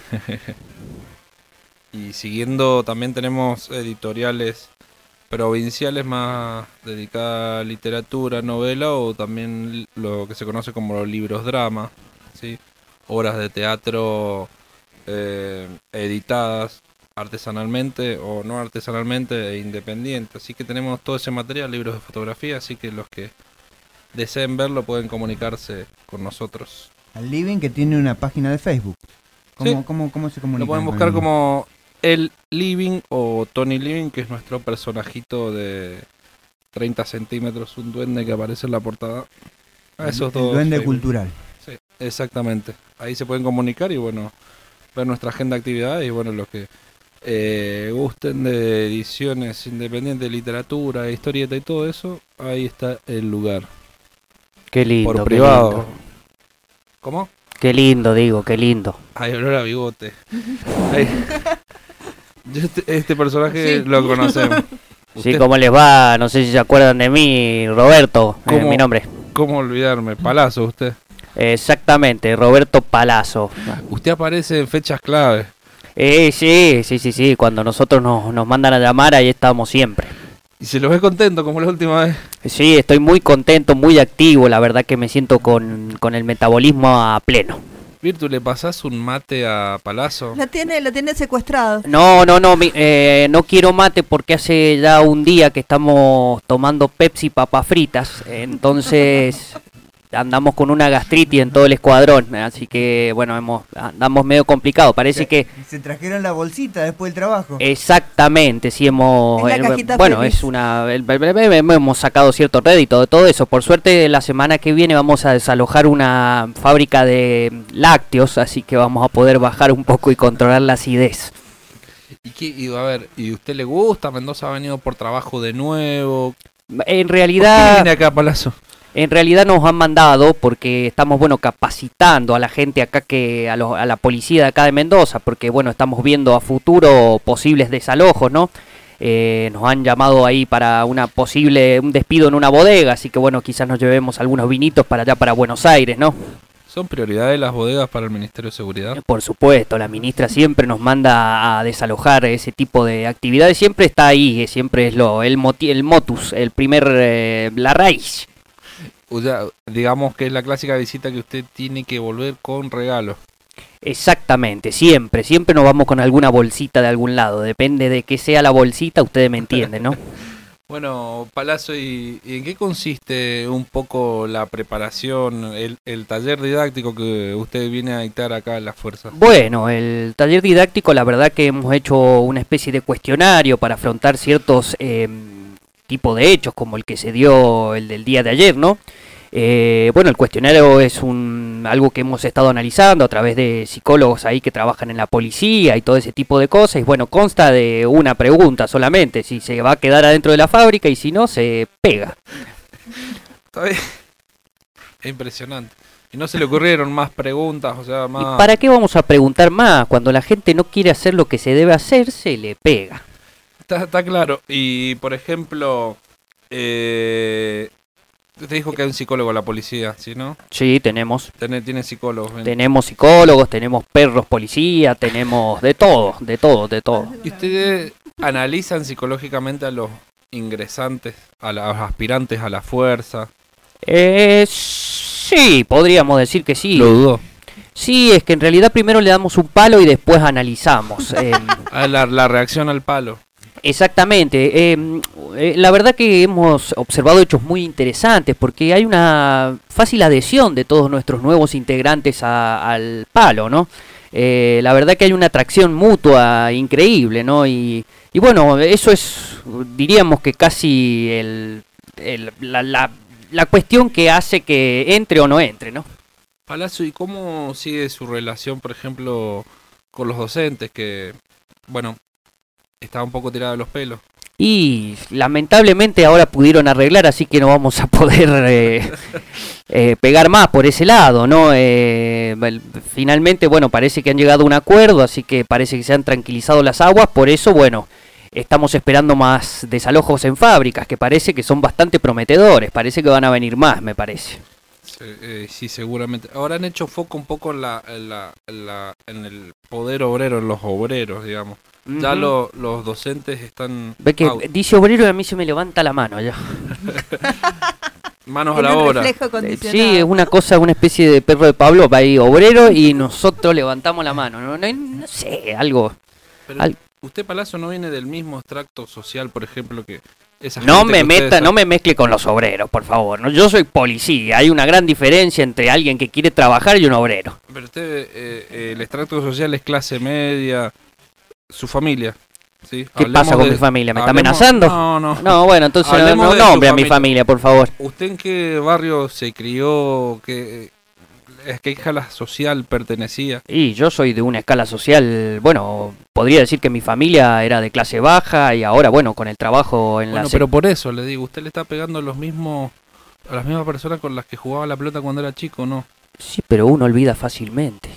Y siguiendo, también tenemos editoriales provinciales más dedicadas a literatura, novela o también lo que se conoce como los libros drama, ¿sí? Obras de teatro editadas artesanalmente o no artesanalmente e independiente, así que tenemos todo ese material, libros de fotografía, así que los que deseen verlo pueden comunicarse con nosotros.
Al Living, que tiene una página de Facebook. ¿Cómo se comunica?
Lo pueden buscar como El Living o Tony Living, que es nuestro personajito de 30 centímetros, un duende que aparece en la portada. Esos dos,
el duende
Facebook.
Cultural.
Sí, exactamente. Ahí se pueden comunicar y bueno, ver nuestra agenda de actividades y bueno, los que gusten de ediciones independientes, literatura, historieta y todo eso, ahí está el lugar.
Qué lindo.
Por privado.
Lindo.
¿Cómo?
Qué lindo, digo, qué lindo.
Hay olor a bigote. Este personaje lo conocemos.
Sí, ¿cómo les va? No sé si se acuerdan de mí, Roberto, mi nombre.
¿Cómo olvidarme? Palazzo, usted.
Exactamente, Roberto Palazzo.
Usted aparece en fechas clave.
Sí, cuando nosotros nos mandan a llamar, ahí estamos siempre.
¿Y se lo ve contento como la última vez?
Sí, estoy muy contento, muy activo, la verdad que me siento con el metabolismo a pleno.
Virtu, ¿le pasás un mate a Palazzo?
Lo tiene secuestrado.
No quiero mate porque hace ya un día que estamos tomando Pepsi papas fritas, entonces andamos con una gastritis en todo el escuadrón, así que bueno, andamos medio complicado, parece que...
Se trajeron la bolsita después del trabajo.
Exactamente, sí hemos...
bueno,
feliz. Hemos sacado cierto rédito de todo eso. Por suerte la semana que viene vamos a desalojar una fábrica de lácteos, así que vamos a poder bajar un poco y controlar la acidez.
¿Y a usted le gusta? ¿Mendoza ha venido por trabajo de nuevo?
En realidad...
¿Por qué viene acá, Palazzo?
En realidad nos han mandado porque estamos capacitando a la gente acá, a la policía de acá de Mendoza, porque estamos viendo a futuro posibles desalojos, ¿no? Nos han llamado ahí para un despido en una bodega, así que quizás nos llevemos algunos vinitos para allá, para Buenos Aires, ¿no?
¿Son prioridades las bodegas para el Ministerio de Seguridad?
Por supuesto, la ministra siempre nos manda a desalojar ese tipo de actividades, siempre está ahí, siempre es el motus, el primer, la raíz.
O sea, digamos que es la clásica visita que usted tiene que volver con regalo.
Exactamente, siempre nos vamos con alguna bolsita de algún lado, depende de qué sea la bolsita, ustedes me entienden, ¿no?
Bueno, Palazzo, ¿y en qué consiste un poco la preparación, el taller didáctico que usted viene a dictar acá en las fuerzas?
Bueno, el taller didáctico, la verdad que hemos hecho una especie de cuestionario para afrontar ciertos tipos de hechos, como el que se dio el del día de ayer, ¿no? Bueno, el cuestionario es algo que hemos estado analizando a través de psicólogos ahí que trabajan en la policía y todo ese tipo de cosas. Y bueno, consta de una pregunta solamente, si se va a quedar adentro de la fábrica y si no, se pega.
Está bien. Es impresionante. ¿Y no se le ocurrieron más preguntas? O sea, más...
¿Y para qué vamos a preguntar más? Cuando la gente no quiere hacer lo que se debe hacer, se le pega.
Está claro. Y, por ejemplo... Usted dijo que hay un psicólogo en la policía, ¿sí, no?
Sí, tenemos.
Tiene psicólogos.
Tenemos psicólogos, tenemos perros policía, tenemos de todo.
¿Y ustedes analizan psicológicamente a los ingresantes, a los aspirantes a la fuerza?
Sí, podríamos decir que sí.
Lo dudó.
Sí, es que en realidad primero le damos un palo y después analizamos.
La reacción al palo.
Exactamente, la verdad que hemos observado hechos muy interesantes porque hay una fácil adhesión de todos nuestros nuevos integrantes al palo, ¿no? La verdad que hay una atracción mutua increíble, ¿no? Y bueno, eso es, diríamos que casi la cuestión que hace que entre o no entre, ¿no?
Palazzo, ¿y cómo sigue su relación, por ejemplo, con los docentes que, bueno... Está un poco tirado de los pelos?
Y lamentablemente ahora pudieron arreglar, así que no vamos a poder pegar más por ese lado, ¿no? Finalmente, bueno, parece que han llegado a un acuerdo, así que parece que se han tranquilizado las aguas, por eso, bueno, estamos esperando más desalojos en fábricas, que parece que son bastante prometedores, parece que van a venir más, me parece.
Sí, seguramente. Ahora han hecho foco un poco en el poder obrero, en los obreros, digamos. Ya los docentes están...
Ve que dice obrero y a mí se me levanta la mano ya.
Manos a la obra.
Sí, es una cosa, una especie de perro de Pablo, va ahí obrero y nosotros levantamos la mano. No sé, algo...
Pero usted, Palazzo, no viene del mismo extracto social, por ejemplo, que esa gente
no me mezcle con los obreros, por favor. ¿No? Yo soy policía, hay una gran diferencia entre alguien que quiere trabajar y un obrero.
Pero usted, el extracto social es clase media... Su familia, ¿sí?
¿Qué pasa con mi familia? ¿Me está amenazando?
No.
No, bueno, entonces no nombre a mi familia, por favor.
¿Usted en qué barrio se crió? ¿Qué escala social pertenecía?
Y yo soy de una escala social, bueno, podría decir que mi familia era de clase baja y ahora, bueno, con el trabajo en
Bueno, pero por eso le digo, usted le está pegando a las mismas personas con las que jugaba la pelota cuando era chico, ¿no?
Sí, pero uno olvida fácilmente.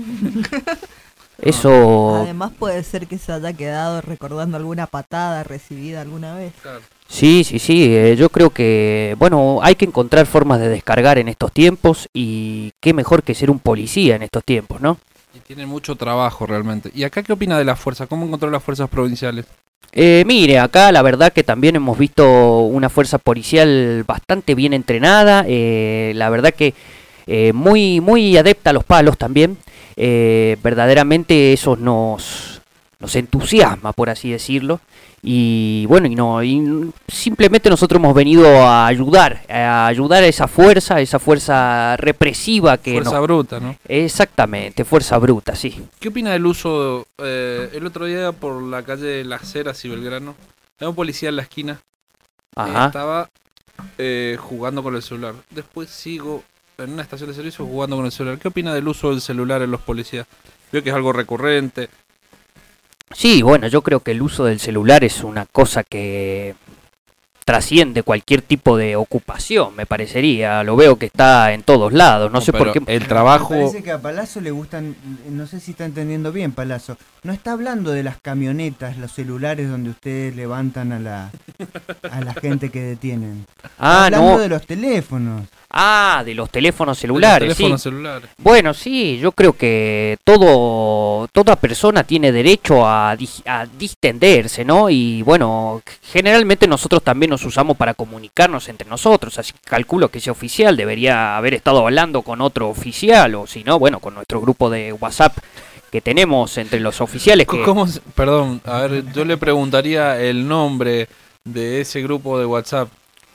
Eso...
Además puede ser que se haya quedado recordando alguna patada recibida alguna vez.
Claro.
Sí, yo creo que, bueno, hay que encontrar formas de descargar en estos tiempos y qué mejor que ser un policía en estos tiempos, ¿no?
Y tiene mucho trabajo realmente. ¿Y acá qué opina de la fuerza? ¿Cómo encontró las fuerzas provinciales?
Mire, acá la verdad que también hemos visto una fuerza policial bastante bien entrenada, la verdad que muy adepta a los palos también. Verdaderamente eso nos entusiasma, por así decirlo, y bueno, y simplemente nosotros hemos venido a ayudar a esa fuerza represiva que
fuerza bruta, ¿no?
Exactamente, fuerza bruta, sí.
¿Qué opina del uso? El otro día por la calle de Las Heras y Belgrano, había un policía en la esquina.
Ajá.
Estaba jugando con el celular. Después sigo en una estación de servicio jugando con el celular. ¿Qué opina del uso del celular en los policías? Veo que es algo recurrente.
Sí, bueno, yo creo que el uso del celular es una cosa que trasciende cualquier tipo de ocupación, me parecería. Lo veo que está en todos lados, no sé por qué.
El trabajo...
Me parece que a Palazzo le gustan, no sé si está entendiendo bien, Palazzo. No está hablando de las camionetas, los celulares donde ustedes levantan a la gente que detienen. Está hablando de los teléfonos.
Ah, de los teléfonos celulares.
Los teléfonos
sí.
celulares.
Bueno, sí, yo creo que toda persona tiene derecho a distenderse, ¿no? Y bueno, generalmente nosotros también nos usamos para comunicarnos entre nosotros, así que calculo que ese oficial debería haber estado hablando con otro oficial, o si no, bueno, con nuestro grupo de WhatsApp que tenemos entre los oficiales.
Perdón, a ver, yo le preguntaría el nombre de ese grupo de WhatsApp.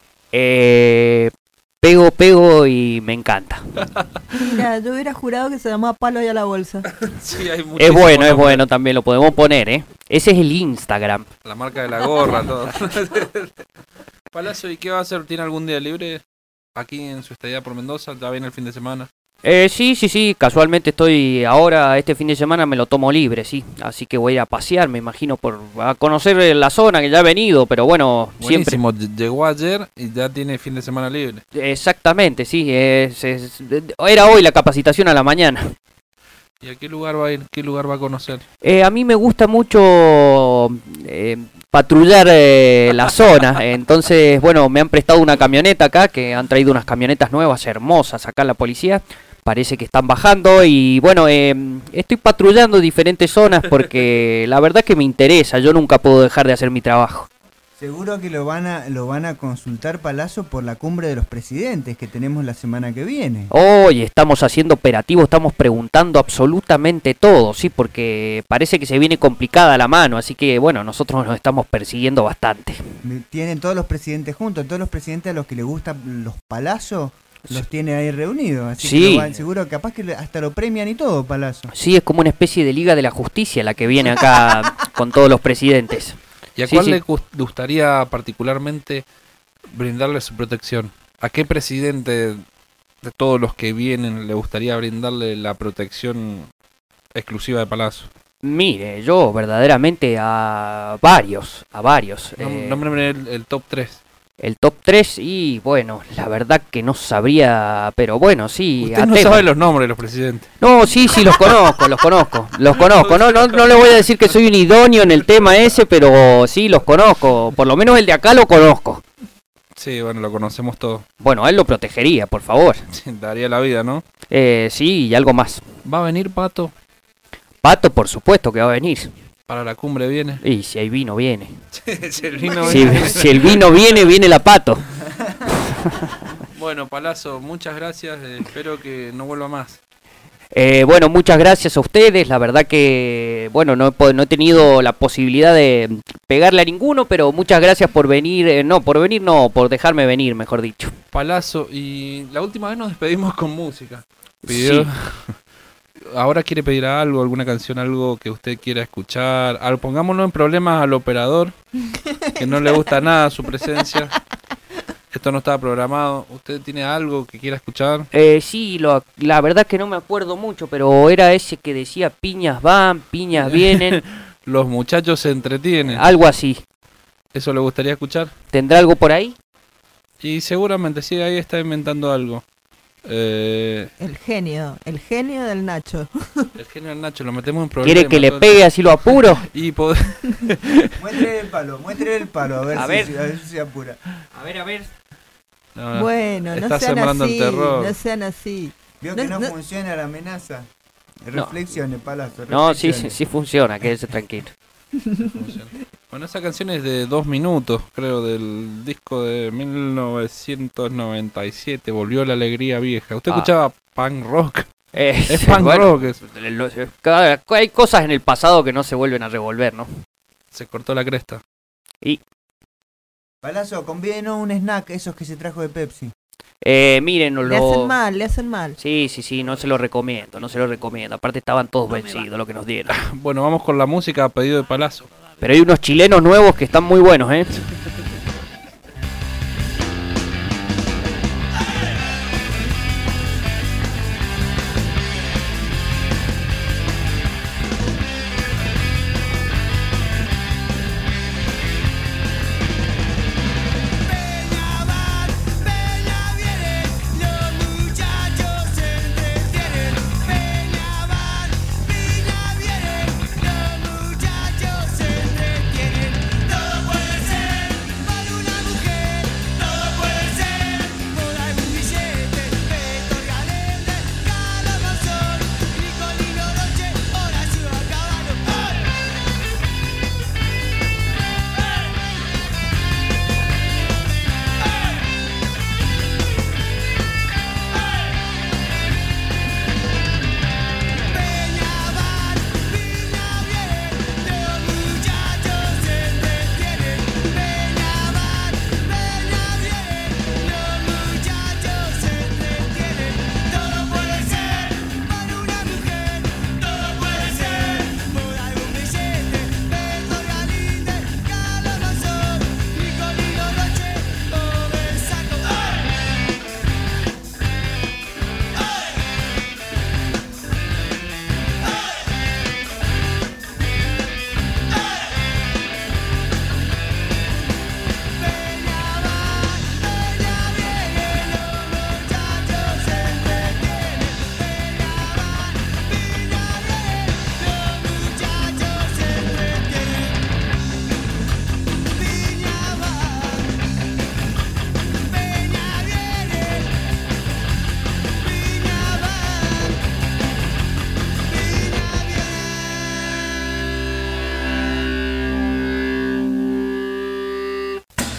Pego y me encanta.
Mira, yo hubiera jurado que se llamaba Palo y a la bolsa.
Sí, hay
es bueno, también lo podemos poner, ¿eh? Ese es el Instagram.
La marca de la gorra, todo. Palazzo, ¿y qué va a hacer? ¿Tiene algún día libre aquí en su estadía por Mendoza? ¿Ya viene el fin de semana?
Sí, casualmente estoy ahora, este fin de semana me lo tomo libre, sí, así que voy a ir a pasear, me imagino, a conocer la zona que ya he venido, pero bueno,
buenísimo.
Siempre.
Llegó ayer y ya tiene fin de semana libre.
Exactamente, sí, era hoy la capacitación a la mañana.
¿Y a qué lugar va a ir? ¿Qué lugar va a conocer?
A mí me gusta mucho patrullar la zona, entonces, bueno, me han prestado una camioneta acá, que han traído unas camionetas nuevas, hermosas, acá la policía. Parece que están bajando y bueno, estoy patrullando diferentes zonas porque la verdad que me interesa, yo nunca puedo dejar de hacer mi trabajo.
Seguro que lo van a consultar, Palazzo, por la cumbre de los presidentes que tenemos la semana que viene.
Hoy estamos haciendo operativo, estamos preguntando absolutamente todo, sí, porque parece que se viene complicada la mano, así que bueno, nosotros nos estamos persiguiendo bastante.
Tienen todos los presidentes juntos, todos los presidentes a los que les gustan los Palazzo. Los tiene ahí reunidos, así
sí.
Que seguro capaz que hasta lo premian y todo, Palazzo.
Sí, es como una especie de Liga de la Justicia la que viene acá con todos los presidentes.
¿Y a cuál le gustaría particularmente brindarle su protección? ¿A qué presidente de todos los que vienen le gustaría brindarle la protección exclusiva de Palazzo?
Mire, yo verdaderamente a varios.
Nómbrame el top 3.
El top 3 y bueno, la verdad que no sabría, pero bueno, sí.
Usted no sabe los nombres de los presidentes.
No, sí, los conozco. No le voy a decir que soy un idóneo en el tema ese, pero sí los conozco. Por lo menos el de acá lo conozco.
Sí, bueno, lo conocemos todos.
Bueno, a él lo protegería, por favor.
Sí, daría la vida, ¿no?
Sí, y algo más.
¿Va a venir Pato?
Pato, por supuesto que va a venir.
¿Para la cumbre viene?
Y si hay vino, viene.
Si el vino viene.
Si el vino viene, viene la Pato.
Bueno, Palazzo, muchas gracias. Espero que no vuelva más.
Bueno, muchas gracias a ustedes. La verdad que, bueno, no he tenido la posibilidad de pegarle a ninguno, pero muchas gracias por venir. Por dejarme venir, mejor dicho.
Palazzo, y la última vez nos despedimos con música. Pidió... Sí. Ahora quiere pedir algo, alguna canción, algo que usted quiera escuchar. Pongámoslo en problemas al operador, que no le gusta nada su presencia. Esto no estaba programado. ¿Usted tiene algo que quiera escuchar?
Sí, la verdad que no me acuerdo mucho, pero era ese que decía piñas van, piñas vienen.
Los muchachos se entretienen.
Algo así.
¿Eso le gustaría escuchar?
¿Tendrá algo por ahí?
Y seguramente sí, ahí está inventando algo.
El genio del Nacho.
El genio del Nacho, lo metemos en problemas.
¿Quiere que le pegue así lo apuro?
Y
muéstrele el palo, a ver si se apura.
A ver.
No,
bueno, no sean así.
Vio que no funciona la amenaza. Reflexione, Palazzo.
No, sí funciona, quédese tranquilo.
Bueno, esa canción es de 2 minutos, creo, del disco de 1997, Volvió la Alegría Vieja. ¿Usted escuchaba punk rock? Es punk rock.
Hay cosas en el pasado que no se vuelven a revolver, ¿no?
Se cortó la cresta.
Palazzo, convídenos un snack, esos que se trajo de Pepsi.
Miren,
le hacen mal.
Sí, no se lo recomiendo. Aparte estaban todos vencidos lo que nos dieron.
Bueno, vamos con la música a pedido de Palazzo.
Pero hay unos chilenos nuevos que están muy buenos, ¿eh?
Todo puede ser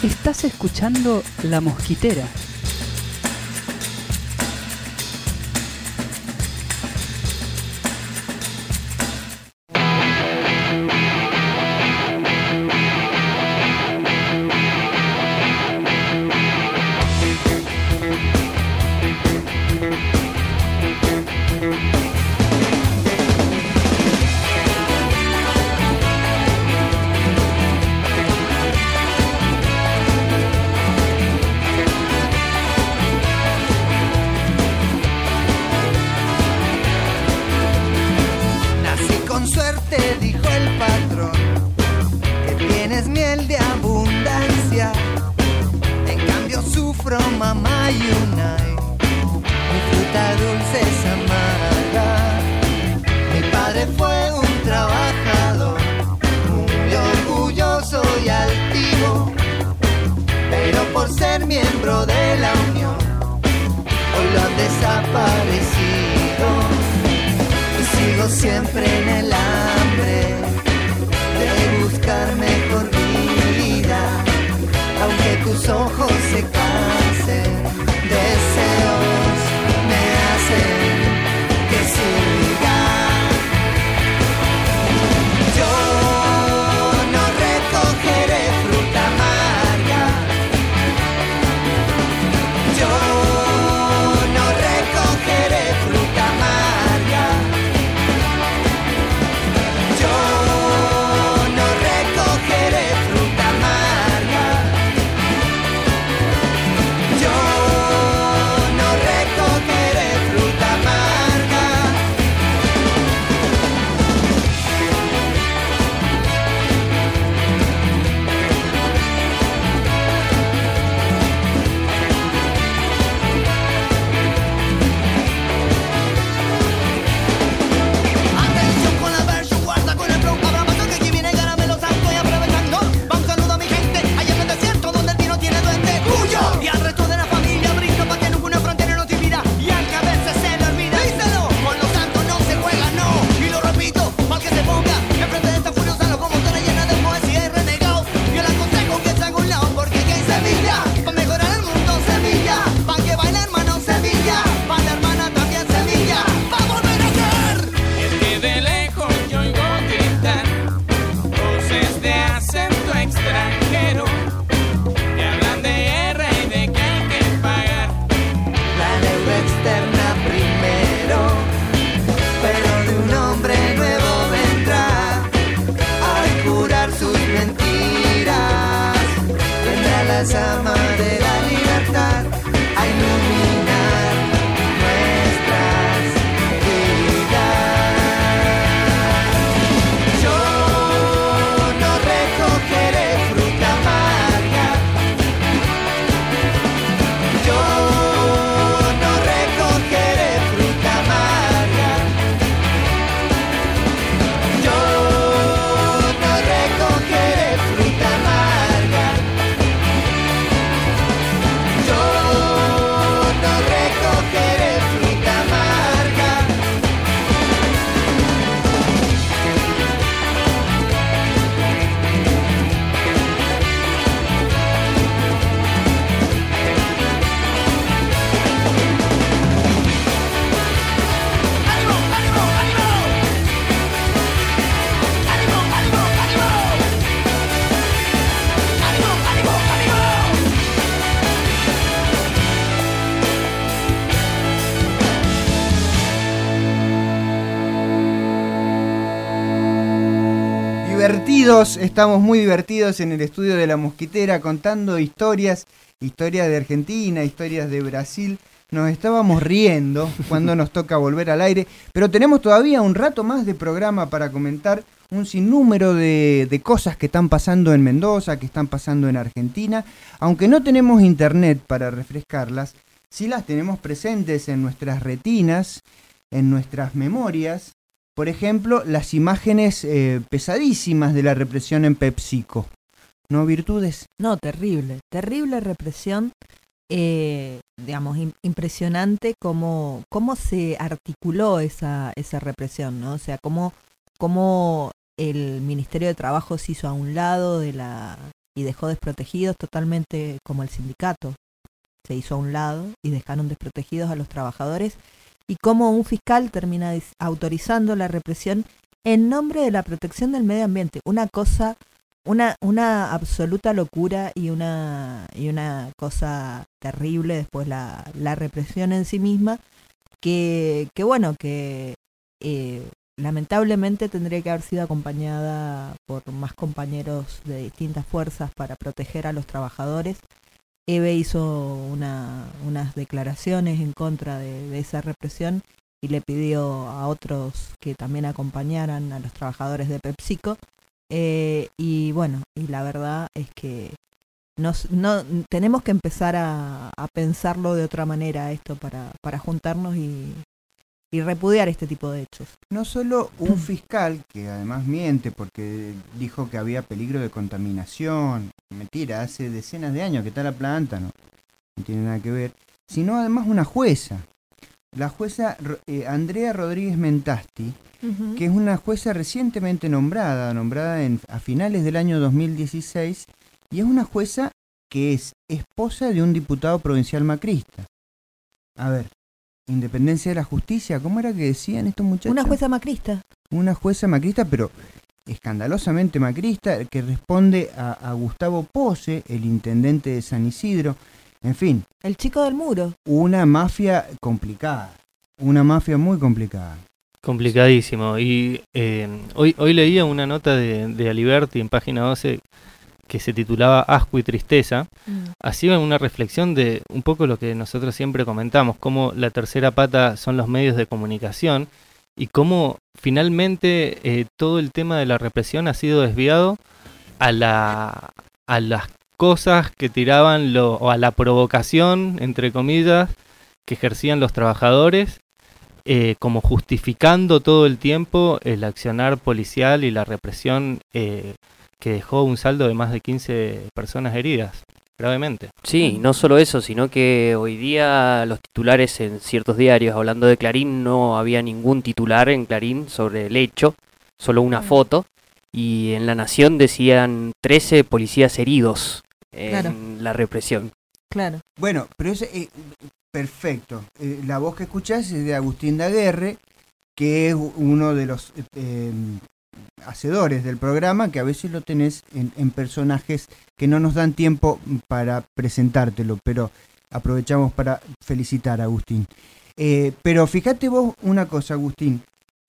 Estás escuchando La Mosquitera.
Estamos muy divertidos en el estudio de La Mosquitera contando historias de Argentina, historias de Brasil. Nos estábamos riendo cuando nos toca volver al aire, pero tenemos todavía un rato más de programa para comentar un sinnúmero de cosas que están pasando en Mendoza, que están pasando en Argentina. Aunque no tenemos internet para refrescarlas, sí las tenemos presentes en nuestras retinas, en nuestras memorias. Por ejemplo, las imágenes pesadísimas de la represión en PepsiCo. ¿No, Virtudes?
No, terrible represión. Digamos, impresionante cómo se articuló esa represión, ¿no? O sea, cómo el Ministerio de Trabajo se hizo a un lado de la y dejó desprotegidos totalmente, como el sindicato se hizo a un lado y dejaron desprotegidos a los trabajadores, y cómo un fiscal termina autorizando la represión en nombre de la protección del medio ambiente. Una cosa, una absoluta locura y una cosa terrible después la represión en sí misma, que lamentablemente tendría que haber sido acompañada por más compañeros de distintas fuerzas para proteger a los trabajadores. Eve hizo unas declaraciones en contra de esa represión y le pidió a otros que también acompañaran a los trabajadores de PepsiCo. Y la verdad es que no tenemos que empezar a pensarlo de otra manera esto para juntarnos y repudiar este tipo de hechos.
No solo un fiscal, que además miente porque dijo que había peligro de contaminación, mentira, hace decenas de años que está la planta, no tiene nada que ver, sino además una jueza, la jueza Andrea Rodríguez Mentasti, que es una jueza recientemente nombrada a finales del año 2016, y es una jueza que es esposa de un diputado provincial macrista. A ver, independencia de la justicia, ¿cómo era que decían estos muchachos?
Una jueza macrista.
Una jueza macrista, pero escandalosamente macrista, que responde a Gustavo Pose, el intendente de San Isidro. En fin.
El chico del muro.
Una mafia complicada. Una mafia muy complicada.
Complicadísimo. Y hoy leía una nota de Aliberti en página 12 que se titulaba Asco y Tristeza. Hacía una reflexión de un poco lo que nosotros siempre comentamos, cómo la tercera pata son los medios de comunicación y cómo finalmente todo el tema de la represión ha sido desviado a las cosas que tiraban o a la provocación, entre comillas, que ejercían los trabajadores, como justificando todo el tiempo el accionar policial y la represión que dejó un saldo de más de 15 personas heridas, gravemente.
Sí, no solo eso, sino que hoy día los titulares en ciertos diarios, hablando de Clarín, no había ningún titular en Clarín sobre el hecho, solo una foto, y en La Nación decían 13 policías heridos en la represión.
Claro.
Bueno, pero es perfecto. La voz que escuchás es de Agustín Daguerre, que es uno de los hacedores del programa, que a veces lo tenés en personajes que no nos dan tiempo para presentártelo, pero aprovechamos para felicitar a Agustín. Pero fíjate vos una cosa, Agustín.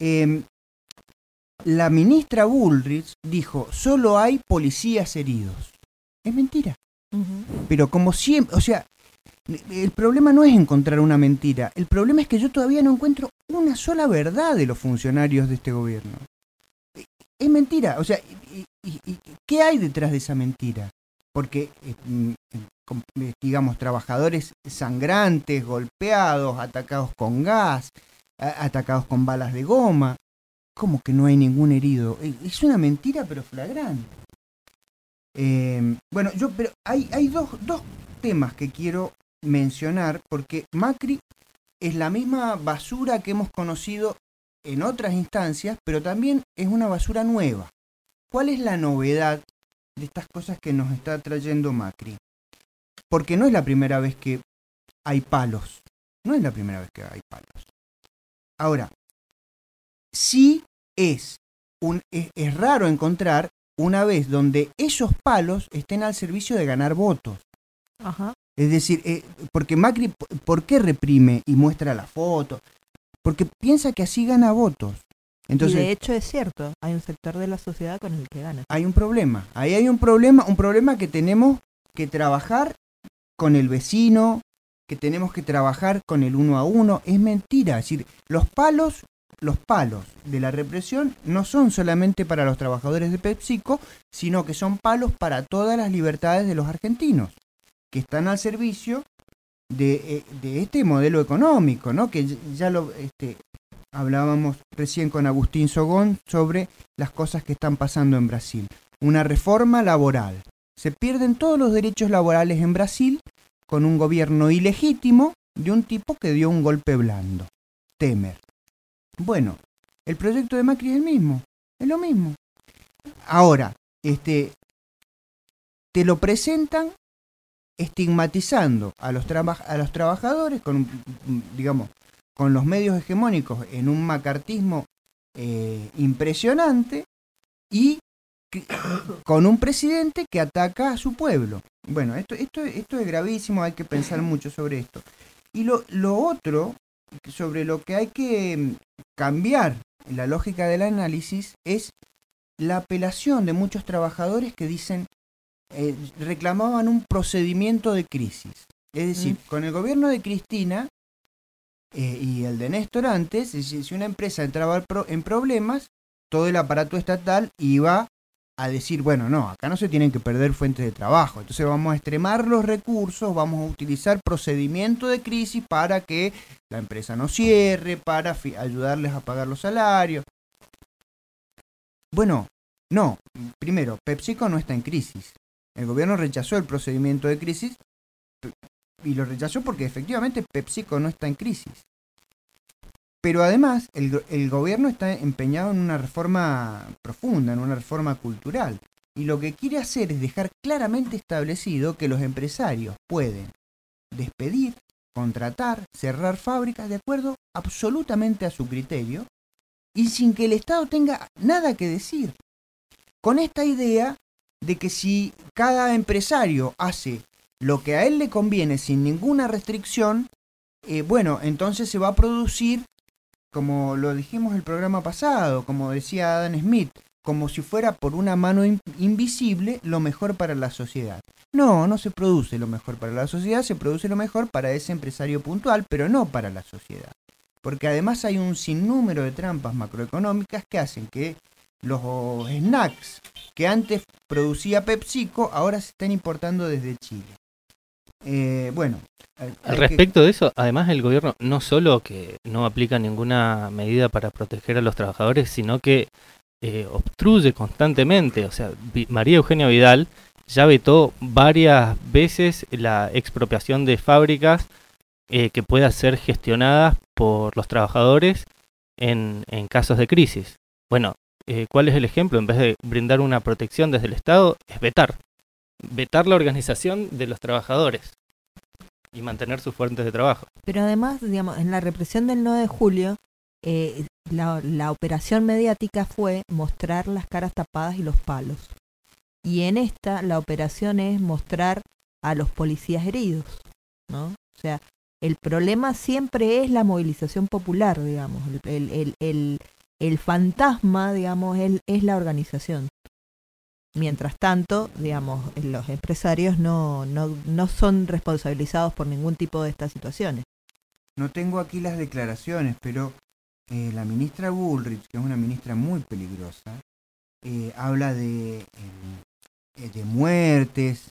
La ministra Bullrich dijo, solo hay policías heridos. Es mentira. Pero como siempre, o sea, el problema no es encontrar una mentira, el problema es que yo todavía no encuentro una sola verdad de los funcionarios de este gobierno. Es mentira, o sea, ¿qué hay detrás de esa mentira? Porque, digamos, trabajadores sangrantes, golpeados, atacados con gas, atacados con balas de goma, ¿cómo que no hay ningún herido? Es una mentira, pero flagrante. Pero hay dos temas que quiero mencionar, porque Macri es la misma basura que hemos conocido en otras instancias, pero también es una basura nueva. ¿Cuál es la novedad de estas cosas que nos está trayendo Macri? Porque no es la primera vez que hay palos. No es la primera vez que hay palos. Ahora, sí es raro encontrar una vez donde esos palos estén al servicio de ganar votos.
Ajá.
Es decir, porque Macri, ¿por qué reprime y muestra la foto? Porque piensa que así gana votos. Entonces,
y de hecho es cierto, hay un sector de la sociedad con el que gana.
Hay un problema, ahí hay un problema que tenemos que trabajar con el vecino, que tenemos que trabajar con el 1 a 1. Es mentira, es decir, los palos de la represión no son solamente para los trabajadores de PepsiCo, sino que son palos para todas las libertades de los argentinos, que están al servicio de este modelo económico, ¿no? Que ya lo hablábamos recién con Agustín Sogón sobre las cosas que están pasando en Brasil. Una reforma laboral. Se pierden todos los derechos laborales en Brasil con un gobierno ilegítimo de un tipo que dio un golpe blando, Temer. Bueno, el proyecto de Macri es el mismo, es lo mismo. Ahora, te lo presentan estigmatizando a los trabajadores con, digamos, con los medios hegemónicos en un macartismo impresionante y con un presidente que ataca a su pueblo. Bueno, esto es gravísimo, hay que pensar mucho sobre esto. Y lo otro, sobre lo que hay que cambiar en la lógica del análisis, es la apelación de muchos trabajadores que dicen, reclamaban un procedimiento de crisis. Es decir, con el gobierno de Cristina y el de Néstor antes, si una empresa entraba en problemas, todo el aparato estatal iba a decir, bueno, no, acá no se tienen que perder fuentes de trabajo, entonces vamos a extremar los recursos, vamos a utilizar procedimiento de crisis para que la empresa no cierre, para ayudarles a pagar los salarios. Bueno, no, primero, PepsiCo no está en crisis. El gobierno rechazó el procedimiento de crisis y lo rechazó porque efectivamente PepsiCo no está en crisis. Pero además el gobierno está empeñado en una reforma profunda, en una reforma cultural. Y lo que quiere hacer es dejar claramente establecido que los empresarios pueden despedir, contratar, cerrar fábricas de acuerdo absolutamente a su criterio y sin que el Estado tenga nada que decir. Con esta idea de que si cada empresario hace lo que a él le conviene sin ninguna restricción, bueno, entonces se va a producir, como lo dijimos el programa pasado, como decía Adam Smith, como si fuera por una mano invisible lo mejor para la sociedad. No, no se produce lo mejor para la sociedad, se produce lo mejor para ese empresario puntual, pero no para la sociedad. Porque además hay un sinnúmero de trampas macroeconómicas que hacen que los snacks que antes producía PepsiCo ahora se están importando desde Chile. Bueno.
Al respecto de eso, además el gobierno no solo que no aplica ninguna medida para proteger a los trabajadores, sino que obstruye constantemente. O sea, María Eugenia Vidal ya vetó varias veces la expropiación de fábricas que puedan ser gestionadas por los trabajadores en casos de crisis. Bueno, ¿cuál es el ejemplo? En vez de brindar una protección desde el Estado, es vetar la organización de los trabajadores y mantener sus fuentes de trabajo.
Pero además, digamos, en la represión del 9 de julio, la operación mediática fue mostrar las caras tapadas y los palos. Y en esta, la operación es mostrar a los policías heridos, ¿no? O sea, el problema siempre es la movilización popular, digamos. El fantasma, digamos, es la organización. Mientras tanto, digamos, los empresarios no son responsabilizados por ningún tipo de estas situaciones.
No tengo aquí las declaraciones, pero la ministra Bullrich, que es una ministra muy peligrosa, habla de muertes,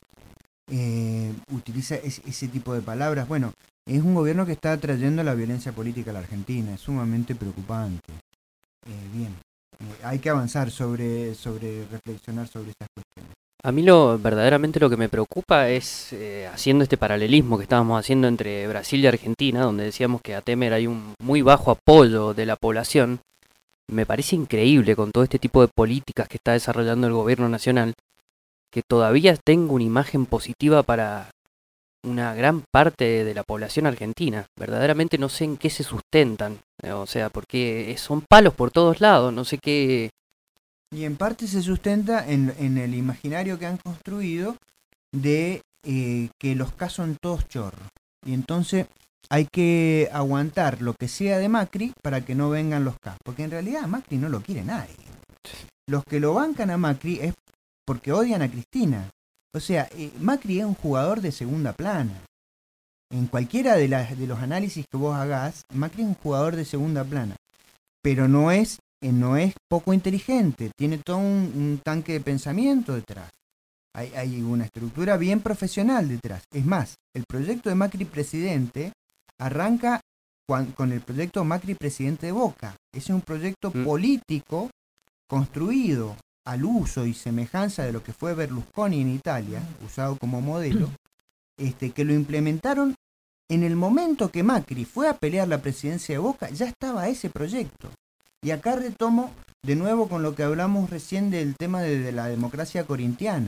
utiliza ese tipo de palabras. Bueno, es un gobierno que está trayendo la violencia política a la Argentina, es sumamente preocupante. Bien. Hay que avanzar sobre reflexionar sobre estas cuestiones.
A mí verdaderamente lo que me preocupa es, haciendo este paralelismo que estábamos haciendo entre Brasil y Argentina, donde decíamos que a Temer hay un muy bajo apoyo de la población, me parece increíble con todo este tipo de políticas que está desarrollando el gobierno nacional, que todavía tenga una imagen positiva para una gran parte de la población argentina. Verdaderamente no sé en qué se sustentan, o sea, porque son palos por todos lados, no sé qué.
Y en parte se sustenta en el imaginario que han construido de que los K son todos chorros. Y entonces hay que aguantar lo que sea de Macri para que no vengan los K. Porque en realidad a Macri no lo quiere nadie. Los que lo bancan a Macri es porque odian a Cristina. O sea, Macri es un jugador de segunda plana. En cualquiera de los análisis que vos hagas, Macri es un jugador de segunda plana. Pero no es poco inteligente, tiene todo un tanque de pensamiento detrás. Hay una estructura bien profesional detrás. Es más, el proyecto de Macri presidente arranca con el proyecto Macri presidente de Boca. Ese es un proyecto político construido al uso y semejanza de lo que fue Berlusconi en Italia, usado como modelo, que lo implementaron en el momento que Macri fue a pelear la presidencia de Boca, ya estaba ese proyecto. Y acá retomo de nuevo con lo que hablamos recién del tema de la democracia corintiana.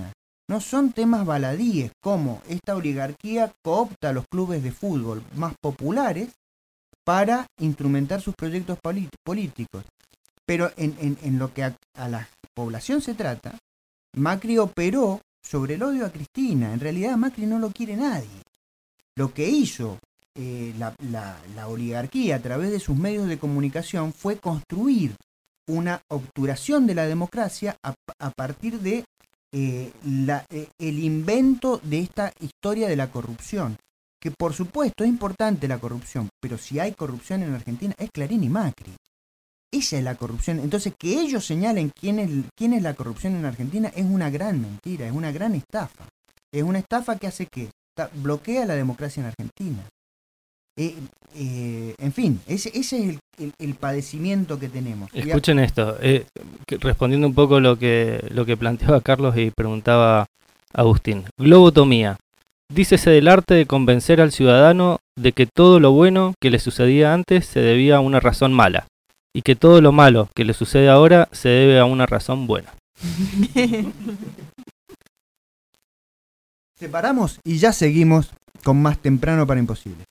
No son temas baladíes, como esta oligarquía coopta a los clubes de fútbol más populares para instrumentar sus proyectos políticos. Pero en lo que a la población se trata, Macri operó sobre el odio a Cristina. En realidad Macri no lo quiere nadie. Lo que hizo la oligarquía a través de sus medios de comunicación fue construir una obturación de la democracia a partir de el invento de esta historia de la corrupción. Que por supuesto es importante la corrupción, pero si hay corrupción en Argentina es Clarín y Macri. Esa es la corrupción. Entonces, que ellos señalen quién es la corrupción en Argentina es una gran mentira, es una gran estafa. Es una estafa que hace que bloquea la democracia en Argentina. En fin, ese es el padecimiento que tenemos.
Escuchen esto, respondiendo un poco lo que planteaba Carlos y preguntaba Agustín. Globotomía. Dícese del arte de convencer al ciudadano de que todo lo bueno que le sucedía antes se debía a una razón mala, y que todo lo malo que le sucede ahora se debe a una razón buena.
Separamos y ya seguimos con más Temprano para Imposibles.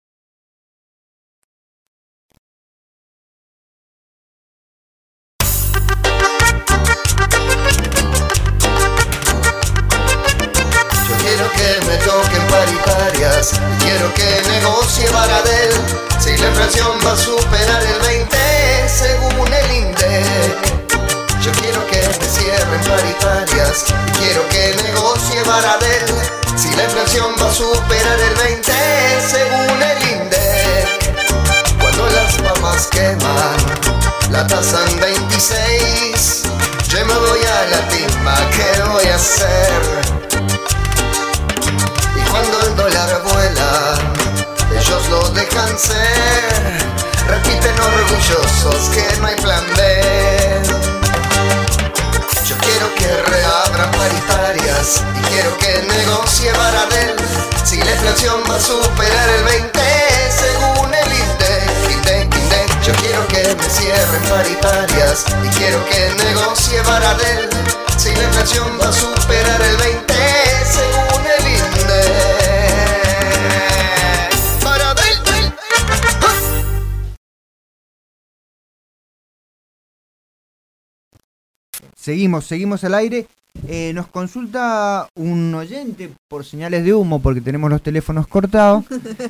Quiero que me toquen paritarias, quiero que negocie Baradel. Si la inflación va a superar el 20 según el INDEC. Yo quiero que me cierren paritarias, quiero que negocie Baradel. Si la inflación va a superar el 20 según el INDEC. Cuando las papas queman, la tasa en 26, yo me voy a la timba, ¿qué voy a hacer? Cuando el dólar vuela, ellos lo dejan ser. Repiten orgullosos que no hay plan B. Yo quiero que reabran paritarias y quiero que negocie Baradel. Si la inflación va a superar el 20 según el INDEC. Yo quiero que me cierren paritarias y quiero que negocie Baradel. Si la inflación va a superar el 20 según el INDEC.
Seguimos al aire. Nos consulta un oyente por señales de humo porque tenemos los teléfonos cortados.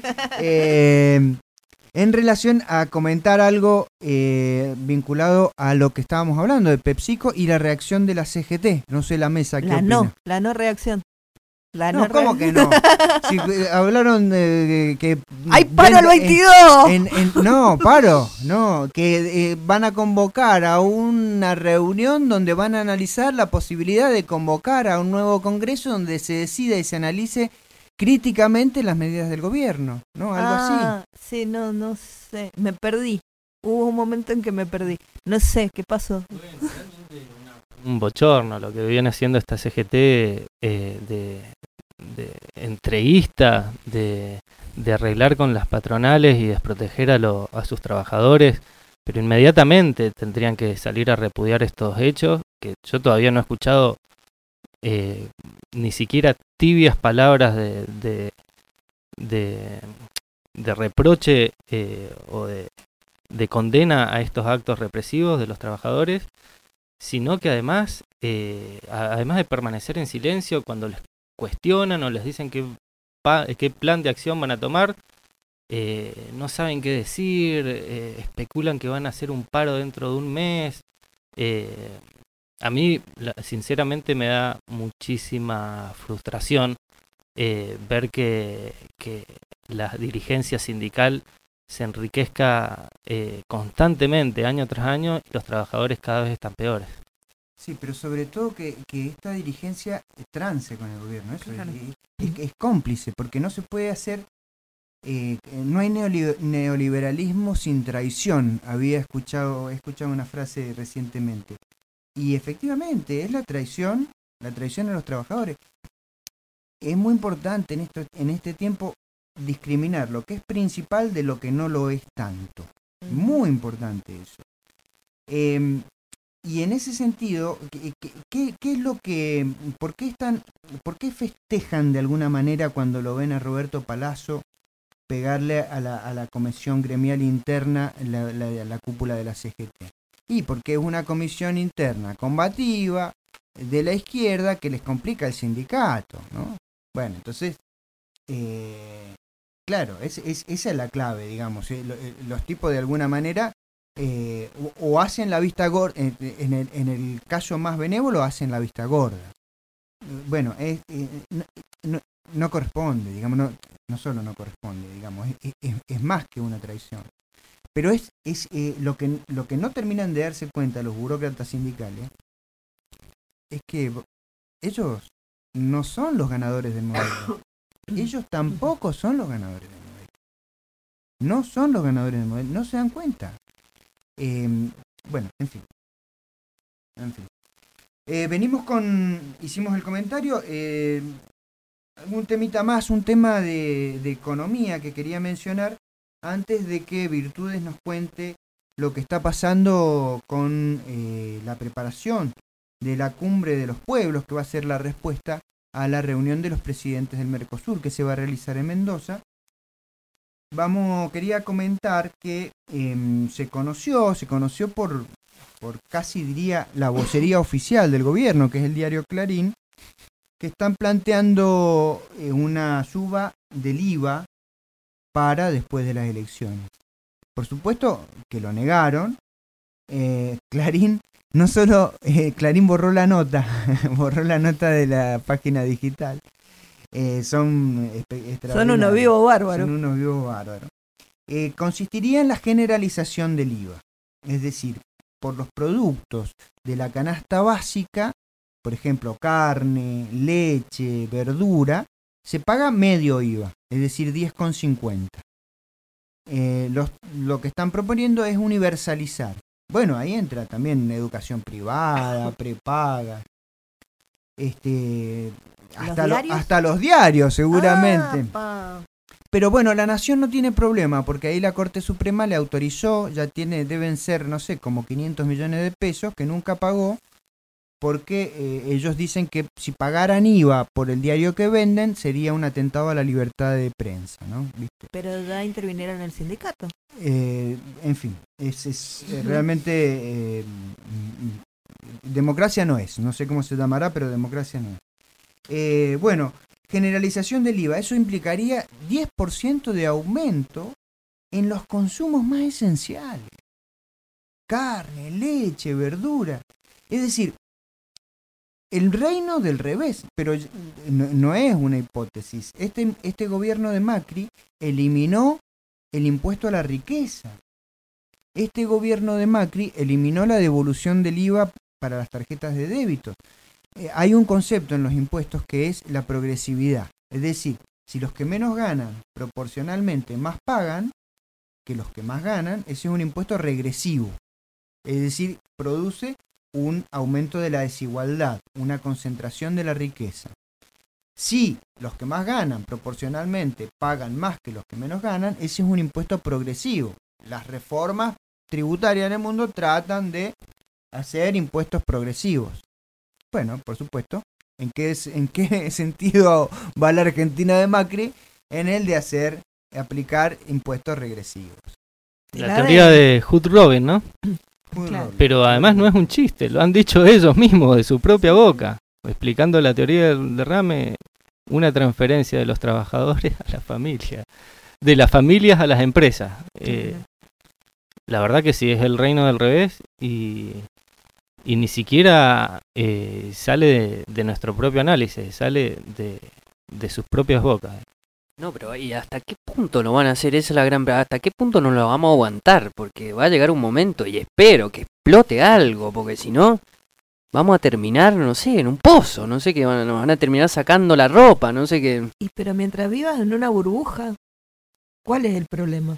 En relación a comentar algo vinculado a lo que estábamos hablando de PepsiCo y la reacción de la CGT. No sé la mesa, ¿qué opina?
La no reacción.
¿Cómo que no? Si, hablaron de que...
¡Ay, paro el 22!
No, que van a convocar a una reunión donde van a analizar la posibilidad de convocar a un nuevo congreso donde se decida y se analice críticamente las medidas del gobierno, ¿no? Algo así.
Sí, no sé, me perdí. Hubo un momento en que me perdí. No sé, ¿qué pasó?
Un bochorno lo que viene haciendo esta CGT de entreguista, de arreglar con las patronales y desproteger a sus trabajadores, pero inmediatamente tendrían que salir a repudiar estos hechos, que yo todavía no he escuchado ni siquiera tibias palabras de reproche o de condena a estos actos represivos de los trabajadores, sino que además de permanecer en silencio cuando les cuestionan o les dicen qué plan de acción van a tomar, no saben qué decir, especulan que van a hacer un paro dentro de un mes. A mí, sinceramente, me da muchísima frustración ver que la dirigencia sindical se enriquezca constantemente, año tras año, y los trabajadores cada vez están peores.
Sí, pero sobre todo que esta dirigencia trance con el gobierno, eso claro. Es cómplice, porque no se puede hacer, no hay neoliberalismo sin traición. He escuchado una frase recientemente, y efectivamente es la traición a los trabajadores. Es muy importante en este tiempo discriminar lo que es principal de lo que no lo es tanto. Muy importante eso. Y en ese sentido, ¿qué es lo que, por qué festejan de alguna manera cuando lo ven a Roberto Palazzo pegarle a la comisión gremial interna la cúpula de la CGT? Y porque es una comisión interna combativa de la izquierda que les complica el sindicato, ¿no? Bueno, entonces, claro, esa es la clave, digamos. Los tipos de alguna manera o hacen la vista gorda, en el caso más benévolo hacen la vista gorda. Bueno, no corresponde, digamos, no solo no corresponde, digamos, es más que una traición. Pero es lo que no terminan de darse cuenta los burócratas sindicales es que ellos no son los ganadores del modelo. Ellos tampoco son los ganadores del modelo. No son los ganadores del modelo, no se dan cuenta. Bueno, en fin. Hicimos el comentario, algún temita más, un tema de economía que quería mencionar antes de que Virtudes nos cuente lo que está pasando con la preparación de la cumbre de los pueblos, que va a ser la respuesta a la reunión de los presidentes del Mercosur que se va a realizar en Mendoza. Quería comentar que se conoció por casi diría la vocería oficial del gobierno, que es el diario Clarín, que están planteando una suba del IVA para después de las elecciones. Por supuesto que lo negaron. Clarín, no solo Clarín borró la nota de la página digital. Son
unos vivos bárbaros.
Son unos vivos bárbaros. Consistiría en la generalización del IVA. Es decir, por los productos de la canasta básica, por ejemplo, carne, leche, verdura, se paga medio IVA, es decir, 10,50. Lo que están proponiendo es universalizar. Bueno, ahí entra también educación privada, prepaga, hasta los diarios seguramente. Pero bueno, la Nación no tiene problema, porque ahí la Corte Suprema le autorizó, deben ser, no sé, como 500 millones de pesos que nunca pagó, porque ellos dicen que si pagaran IVA por el diario que venden, sería un atentado a la libertad de prensa, ¿no? ¿Viste?
Pero ya intervinieron el sindicato.
En fin, es realmente democracia no es, no sé cómo se llamará, pero democracia no es. Bueno, generalización del IVA, eso implicaría 10% de aumento en los consumos más esenciales. Carne, leche, verdura. Es decir, el reino del revés, pero no es una hipótesis. Este gobierno de Macri eliminó el impuesto a la riqueza. Este gobierno de Macri eliminó la devolución del IVA para las tarjetas de débito. Hay un concepto en los impuestos que es la progresividad. Es decir, si los que menos ganan proporcionalmente más pagan que los que más ganan, ese es un impuesto regresivo. Es decir, produce un aumento de la desigualdad, una concentración de la riqueza. Si los que más ganan proporcionalmente pagan más que los que menos ganan, ese es un impuesto progresivo. Las reformas tributarias en el mundo tratan de hacer impuestos progresivos. Bueno, por supuesto, ¿en qué sentido va la Argentina de Macri? En el de aplicar impuestos regresivos.
La teoría de Hood-Robin, ¿no?
Claro.
Pero además no es un chiste, lo han dicho ellos mismos de su propia boca, explicando la teoría del derrame, una transferencia de los trabajadores a la familia, de las familias a las empresas. La verdad que sí, es el reino del revés y ni siquiera sale de nuestro propio análisis, sale de sus propias bocas.
No, pero ¿y hasta qué punto lo van a hacer? Esa es la gran pregunta. ¿Hasta qué punto nos lo vamos a aguantar? Porque va a llegar un momento, y espero que explote algo, porque si no, vamos a terminar, no sé, en un pozo, no sé, que nos van a terminar sacando la ropa, no sé qué.
Pero mientras vivas en una burbuja, ¿cuál es el problema?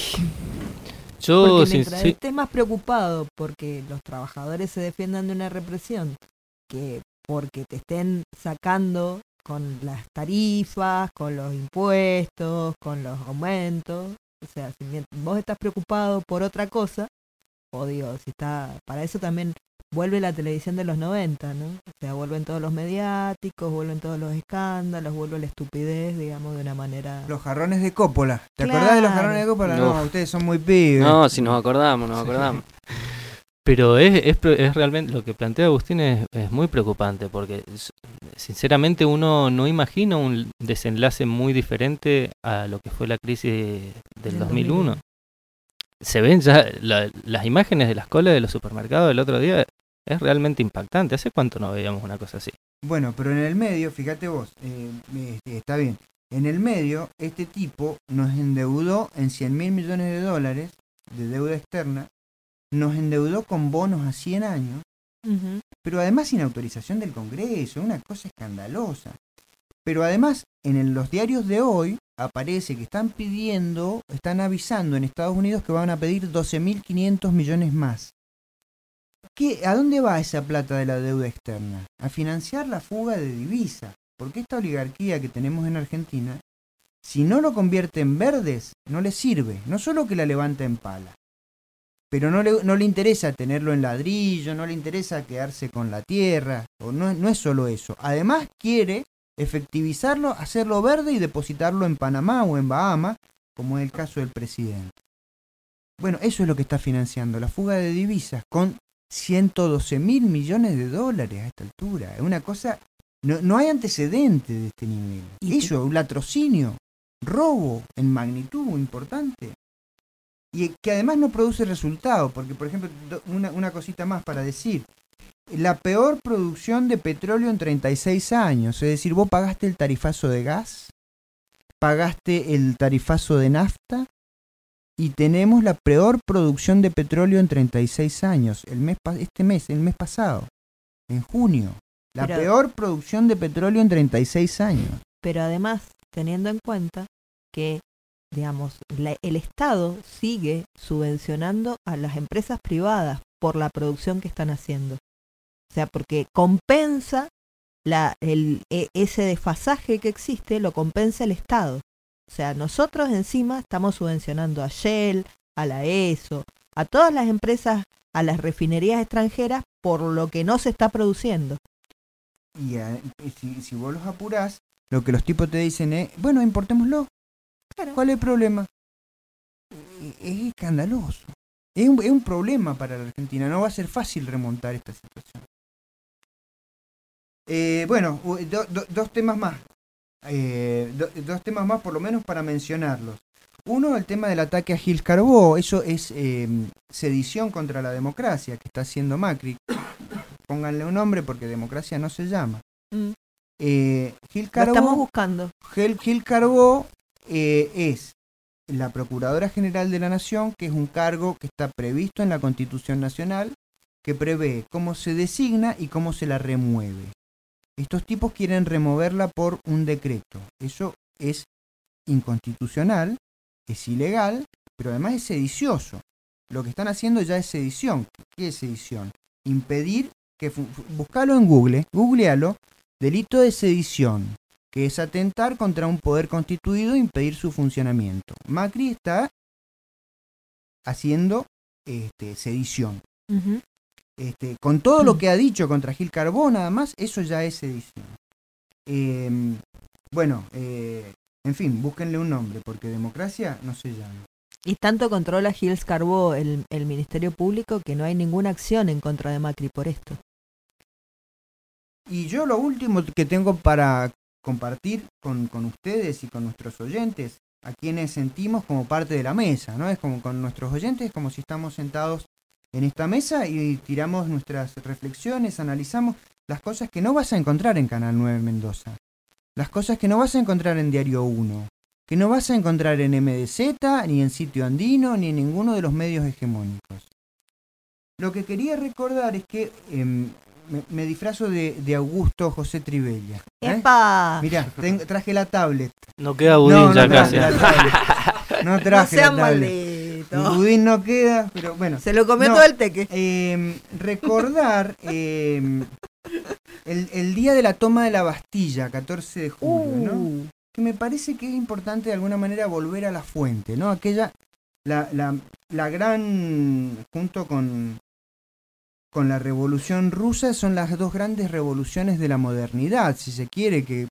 Porque mientras estés más preocupado porque los trabajadores se defiendan de una represión, que porque te estén sacando con las tarifas, con los impuestos, con los aumentos. O sea, si vos estás preocupado por otra cosa, para eso también vuelve la televisión de los 90, ¿no? O sea, vuelven todos los mediáticos, vuelven todos los escándalos, vuelve la estupidez, digamos, de una manera...
Los jarrones de Coppola. ¿Te acordás de los jarrones de Coppola? No, ustedes son muy pibes.
No, si nos acordamos.
Pero es realmente lo que plantea Agustín es muy preocupante porque sinceramente uno no imagina un desenlace muy diferente a lo que fue la crisis del 2001. Se ven ya las imágenes de las colas de los supermercados del otro día, es realmente impactante. ¿Hace cuánto no veíamos una cosa así?
Bueno, pero en el medio, fíjate vos, está bien, en el medio este tipo nos endeudó en $100.000 millones de deuda externa, nos endeudó con bonos a 100 años, pero además sin autorización del Congreso, una cosa escandalosa. Pero además, en los diarios de hoy aparece que están avisando en Estados Unidos que van a pedir 12.500 millones más. ¿A dónde va esa plata de la deuda externa? A financiar la fuga de divisas, porque esta oligarquía que tenemos en Argentina, si no lo convierte en verdes, no le sirve, no solo que la levanta en pala. Pero no le interesa tenerlo en ladrillo, no le interesa quedarse con la tierra, o no es solo eso. Además quiere efectivizarlo, hacerlo verde y depositarlo en Panamá o en Bahamas, como es el caso del presidente. Bueno, eso es lo que está financiando, la fuga de divisas, con 112.000 millones de dólares a esta altura. Es una cosa, no hay antecedente de este nivel. Eso, un latrocinio, robo en magnitud importante. Y que además no produce resultado, porque por ejemplo, una cosita más para decir, la peor producción de petróleo en 36 años, es decir, vos pagaste el tarifazo de gas, pagaste el tarifazo de nafta, y tenemos la peor producción de petróleo en 36 años, el mes pasado, en junio, peor producción de petróleo en 36 años.
Pero además, teniendo en cuenta que digamos, el Estado sigue subvencionando a las empresas privadas por la producción que están haciendo. O sea, porque compensa ese desfasaje que existe, lo compensa el Estado. O sea, nosotros encima estamos subvencionando a Shell, a la ESO, a todas las empresas, a las refinerías extranjeras por lo que no se está produciendo.
Y si vos los apurás, lo que los tipos te dicen es, bueno, importémoslo. Claro. ¿Cuál es el problema? Es escandaloso. Es un problema para la Argentina. No va a ser fácil remontar esta situación. Bueno, dos temas más. Dos temas más por lo menos para mencionarlos. Uno, el tema del ataque a Gil Carbó. Eso es sedición contra la democracia que está haciendo Macri. Pónganle un nombre porque democracia no se llama. Gil Carbó,
lo estamos buscando.
Gil Carbó es la Procuradora General de la Nación, que es un cargo que está previsto en la Constitución Nacional, que prevé cómo se designa y cómo se la remueve. Estos tipos quieren removerla por un decreto. Eso es inconstitucional, es ilegal, pero además es sedicioso. Lo que están haciendo ya es sedición. ¿Qué es sedición? Impedir que... Buscalo en Google, googlealo, delito de sedición, que es atentar contra un poder constituido e impedir su funcionamiento. Macri está haciendo sedición. Uh-huh. Con todo lo que ha dicho contra Gil Carbó, nada más, eso ya es sedición. En fin, búsquenle un nombre, porque democracia no se llama.
Y tanto controla Gil Carbó el Ministerio Público que no hay ninguna acción en contra de Macri por esto.
Y yo lo último que tengo para compartir con ustedes y con nuestros oyentes, a quienes sentimos como parte de la mesa, ¿no? Es como con nuestros oyentes, como si estamos sentados en esta mesa y tiramos nuestras reflexiones, analizamos las cosas que no vas a encontrar en Canal 9 Mendoza, las cosas que no vas a encontrar en Diario 1, que no vas a encontrar en MDZ, ni en Sitio Andino, ni en ninguno de los medios hegemónicos. Lo que quería recordar es que me disfrazo de Augusto José Trivella.
¡Epa!
Mirá, traje la tablet.
No queda budín ya casi.
No traje
no
la tablet. El budín no queda, pero bueno.
Se lo comió todo el teque.
Recordar el día de la toma de la Bastilla, 14 de julio, ¿no? Que me parece que es importante de alguna manera volver a la fuente, ¿no? Aquella, la gran, junto con con la Revolución Rusa son las dos grandes revoluciones de la modernidad, si se quiere, que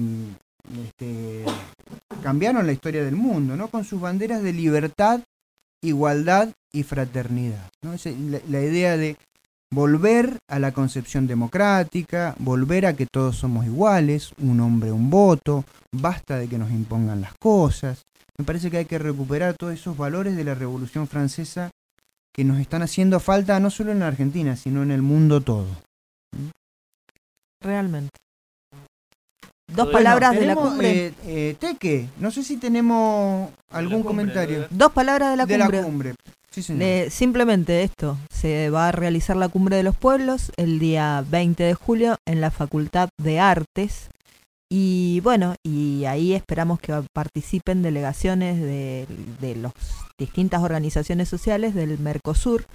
cambiaron la historia del mundo, ¿no? Con sus banderas de libertad, igualdad y fraternidad, ¿no? La idea de volver a la concepción democrática, volver a que todos somos iguales, un hombre, un voto, basta de que nos impongan las cosas. Me parece que hay que recuperar todos esos valores de la Revolución Francesa que nos están haciendo falta no solo en la Argentina, sino en el mundo todo.
Realmente. Dos palabras de la
tenemos,
cumbre.
Teque, no sé si tenemos algún comentario.
Dos palabras de la cumbre.
De la cumbre. Sí, señor.
Simplemente esto, se va a realizar la Cumbre de los Pueblos el día 20 de julio en la Facultad de Artes. Y bueno, y ahí esperamos que participen delegaciones de las distintas organizaciones sociales del Mercosur.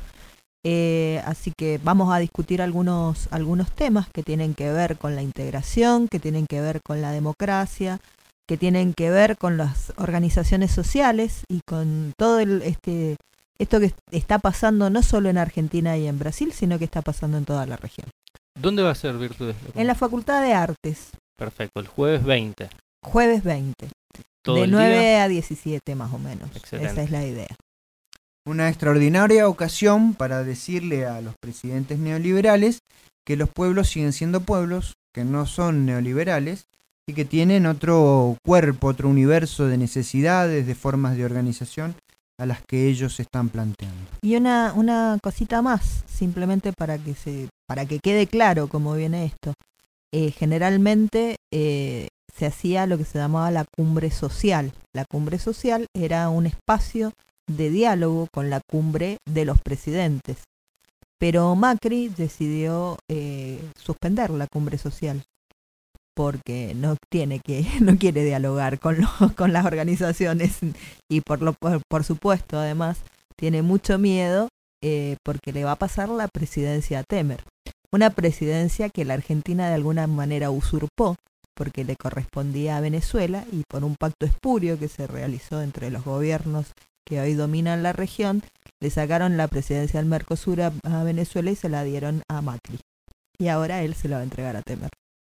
Así que vamos a discutir algunos temas que tienen que ver con la integración, que tienen que ver con la democracia, que tienen que ver con las organizaciones sociales y con todo esto que está pasando no solo en Argentina y en Brasil, sino que está pasando en toda la región.
¿Dónde va a ser Virtudes?
En la Facultad de Artes.
Perfecto, el jueves 20.
Jueves 20. De 9 a 17 más o menos. Excelente. Esa es la idea.
Una extraordinaria ocasión para decirle a los presidentes neoliberales que los pueblos siguen siendo pueblos, que no son neoliberales y que tienen otro cuerpo, otro universo de necesidades, de formas de organización a las que ellos se están planteando.
Y una cosita más, simplemente para que quede claro cómo viene esto. Generalmente se hacía lo que se llamaba la cumbre social. La cumbre social era un espacio de diálogo con la cumbre de los presidentes. Pero Macri decidió suspender la cumbre social porque no quiere dialogar con las organizaciones y por supuesto además tiene mucho miedo porque le va a pasar la presidencia a Temer. Una presidencia que la Argentina de alguna manera usurpó porque le correspondía a Venezuela y por un pacto espurio que se realizó entre los gobiernos que hoy dominan la región, le sacaron la presidencia del Mercosur a Venezuela y se la dieron a Macri. Y ahora él se la va a entregar a Temer.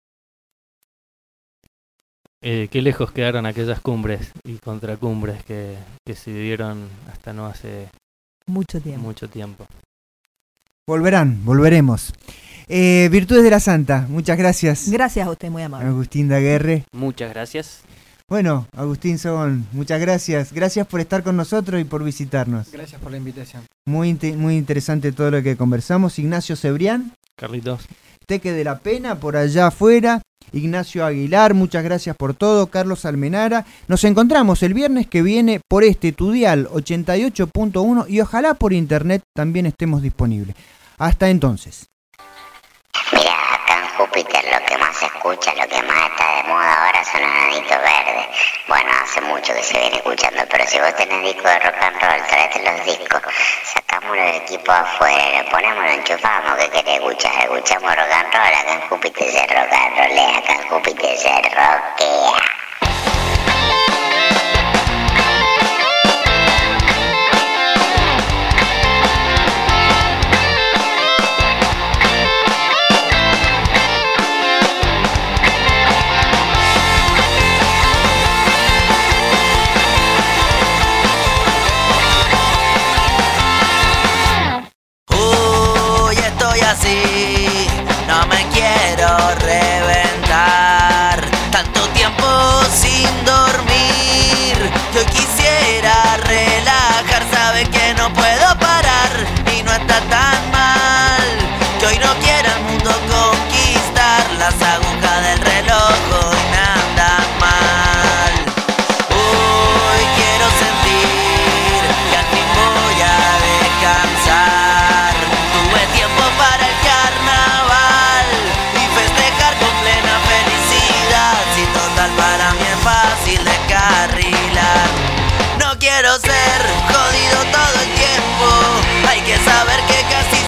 Qué lejos quedaron aquellas cumbres y contracumbres que se dieron hasta no hace
mucho
tiempo.
Volveremos. Virtudes de la Santa, muchas gracias.
Gracias a usted, muy amable.
Agustín Daguerre.
Muchas gracias.
Bueno, Agustín Sobón, muchas gracias. Gracias por estar con nosotros y por visitarnos.
Gracias por la invitación.
Muy interesante todo lo que conversamos. Ignacio Cebrián.
Carlitos.
Teque de la Pena, por allá afuera. Ignacio Aguilar, muchas gracias por todo. Carlos Almenara. Nos encontramos el viernes que viene por tu dial 88.1 y ojalá por internet también estemos disponibles. Hasta entonces.
Mira, acá en Júpiter lo que más se escucha, lo que más está de moda ahora son los nanitos verdes. Bueno, hace mucho que se viene escuchando, pero si vos tenés disco de rock and roll, traete los discos, sacamos los equipos afuera, lo ponemos, lo enchufamos, ¿qué querés escuchar? Escuchamos rock and roll, acá en Júpiter se rock and rollea, acá en Júpiter se rockea.
Así, no me quiero reventar. Tanto tiempo sin dormir. Yo quisiera relajar, sabe que no puedo parar y no está tan mal. Que hoy no quiera el mundo conquistar. Las agujas del reloj hoy me andan mal. Hoy quiero sentir que al fin voy a descansar. Tuve tiempo para el carnaval y festejar con plena felicidad. Si total para mí es fácil descarrilar. No quiero ser jodido todo el tiempo. Hay que saber que casi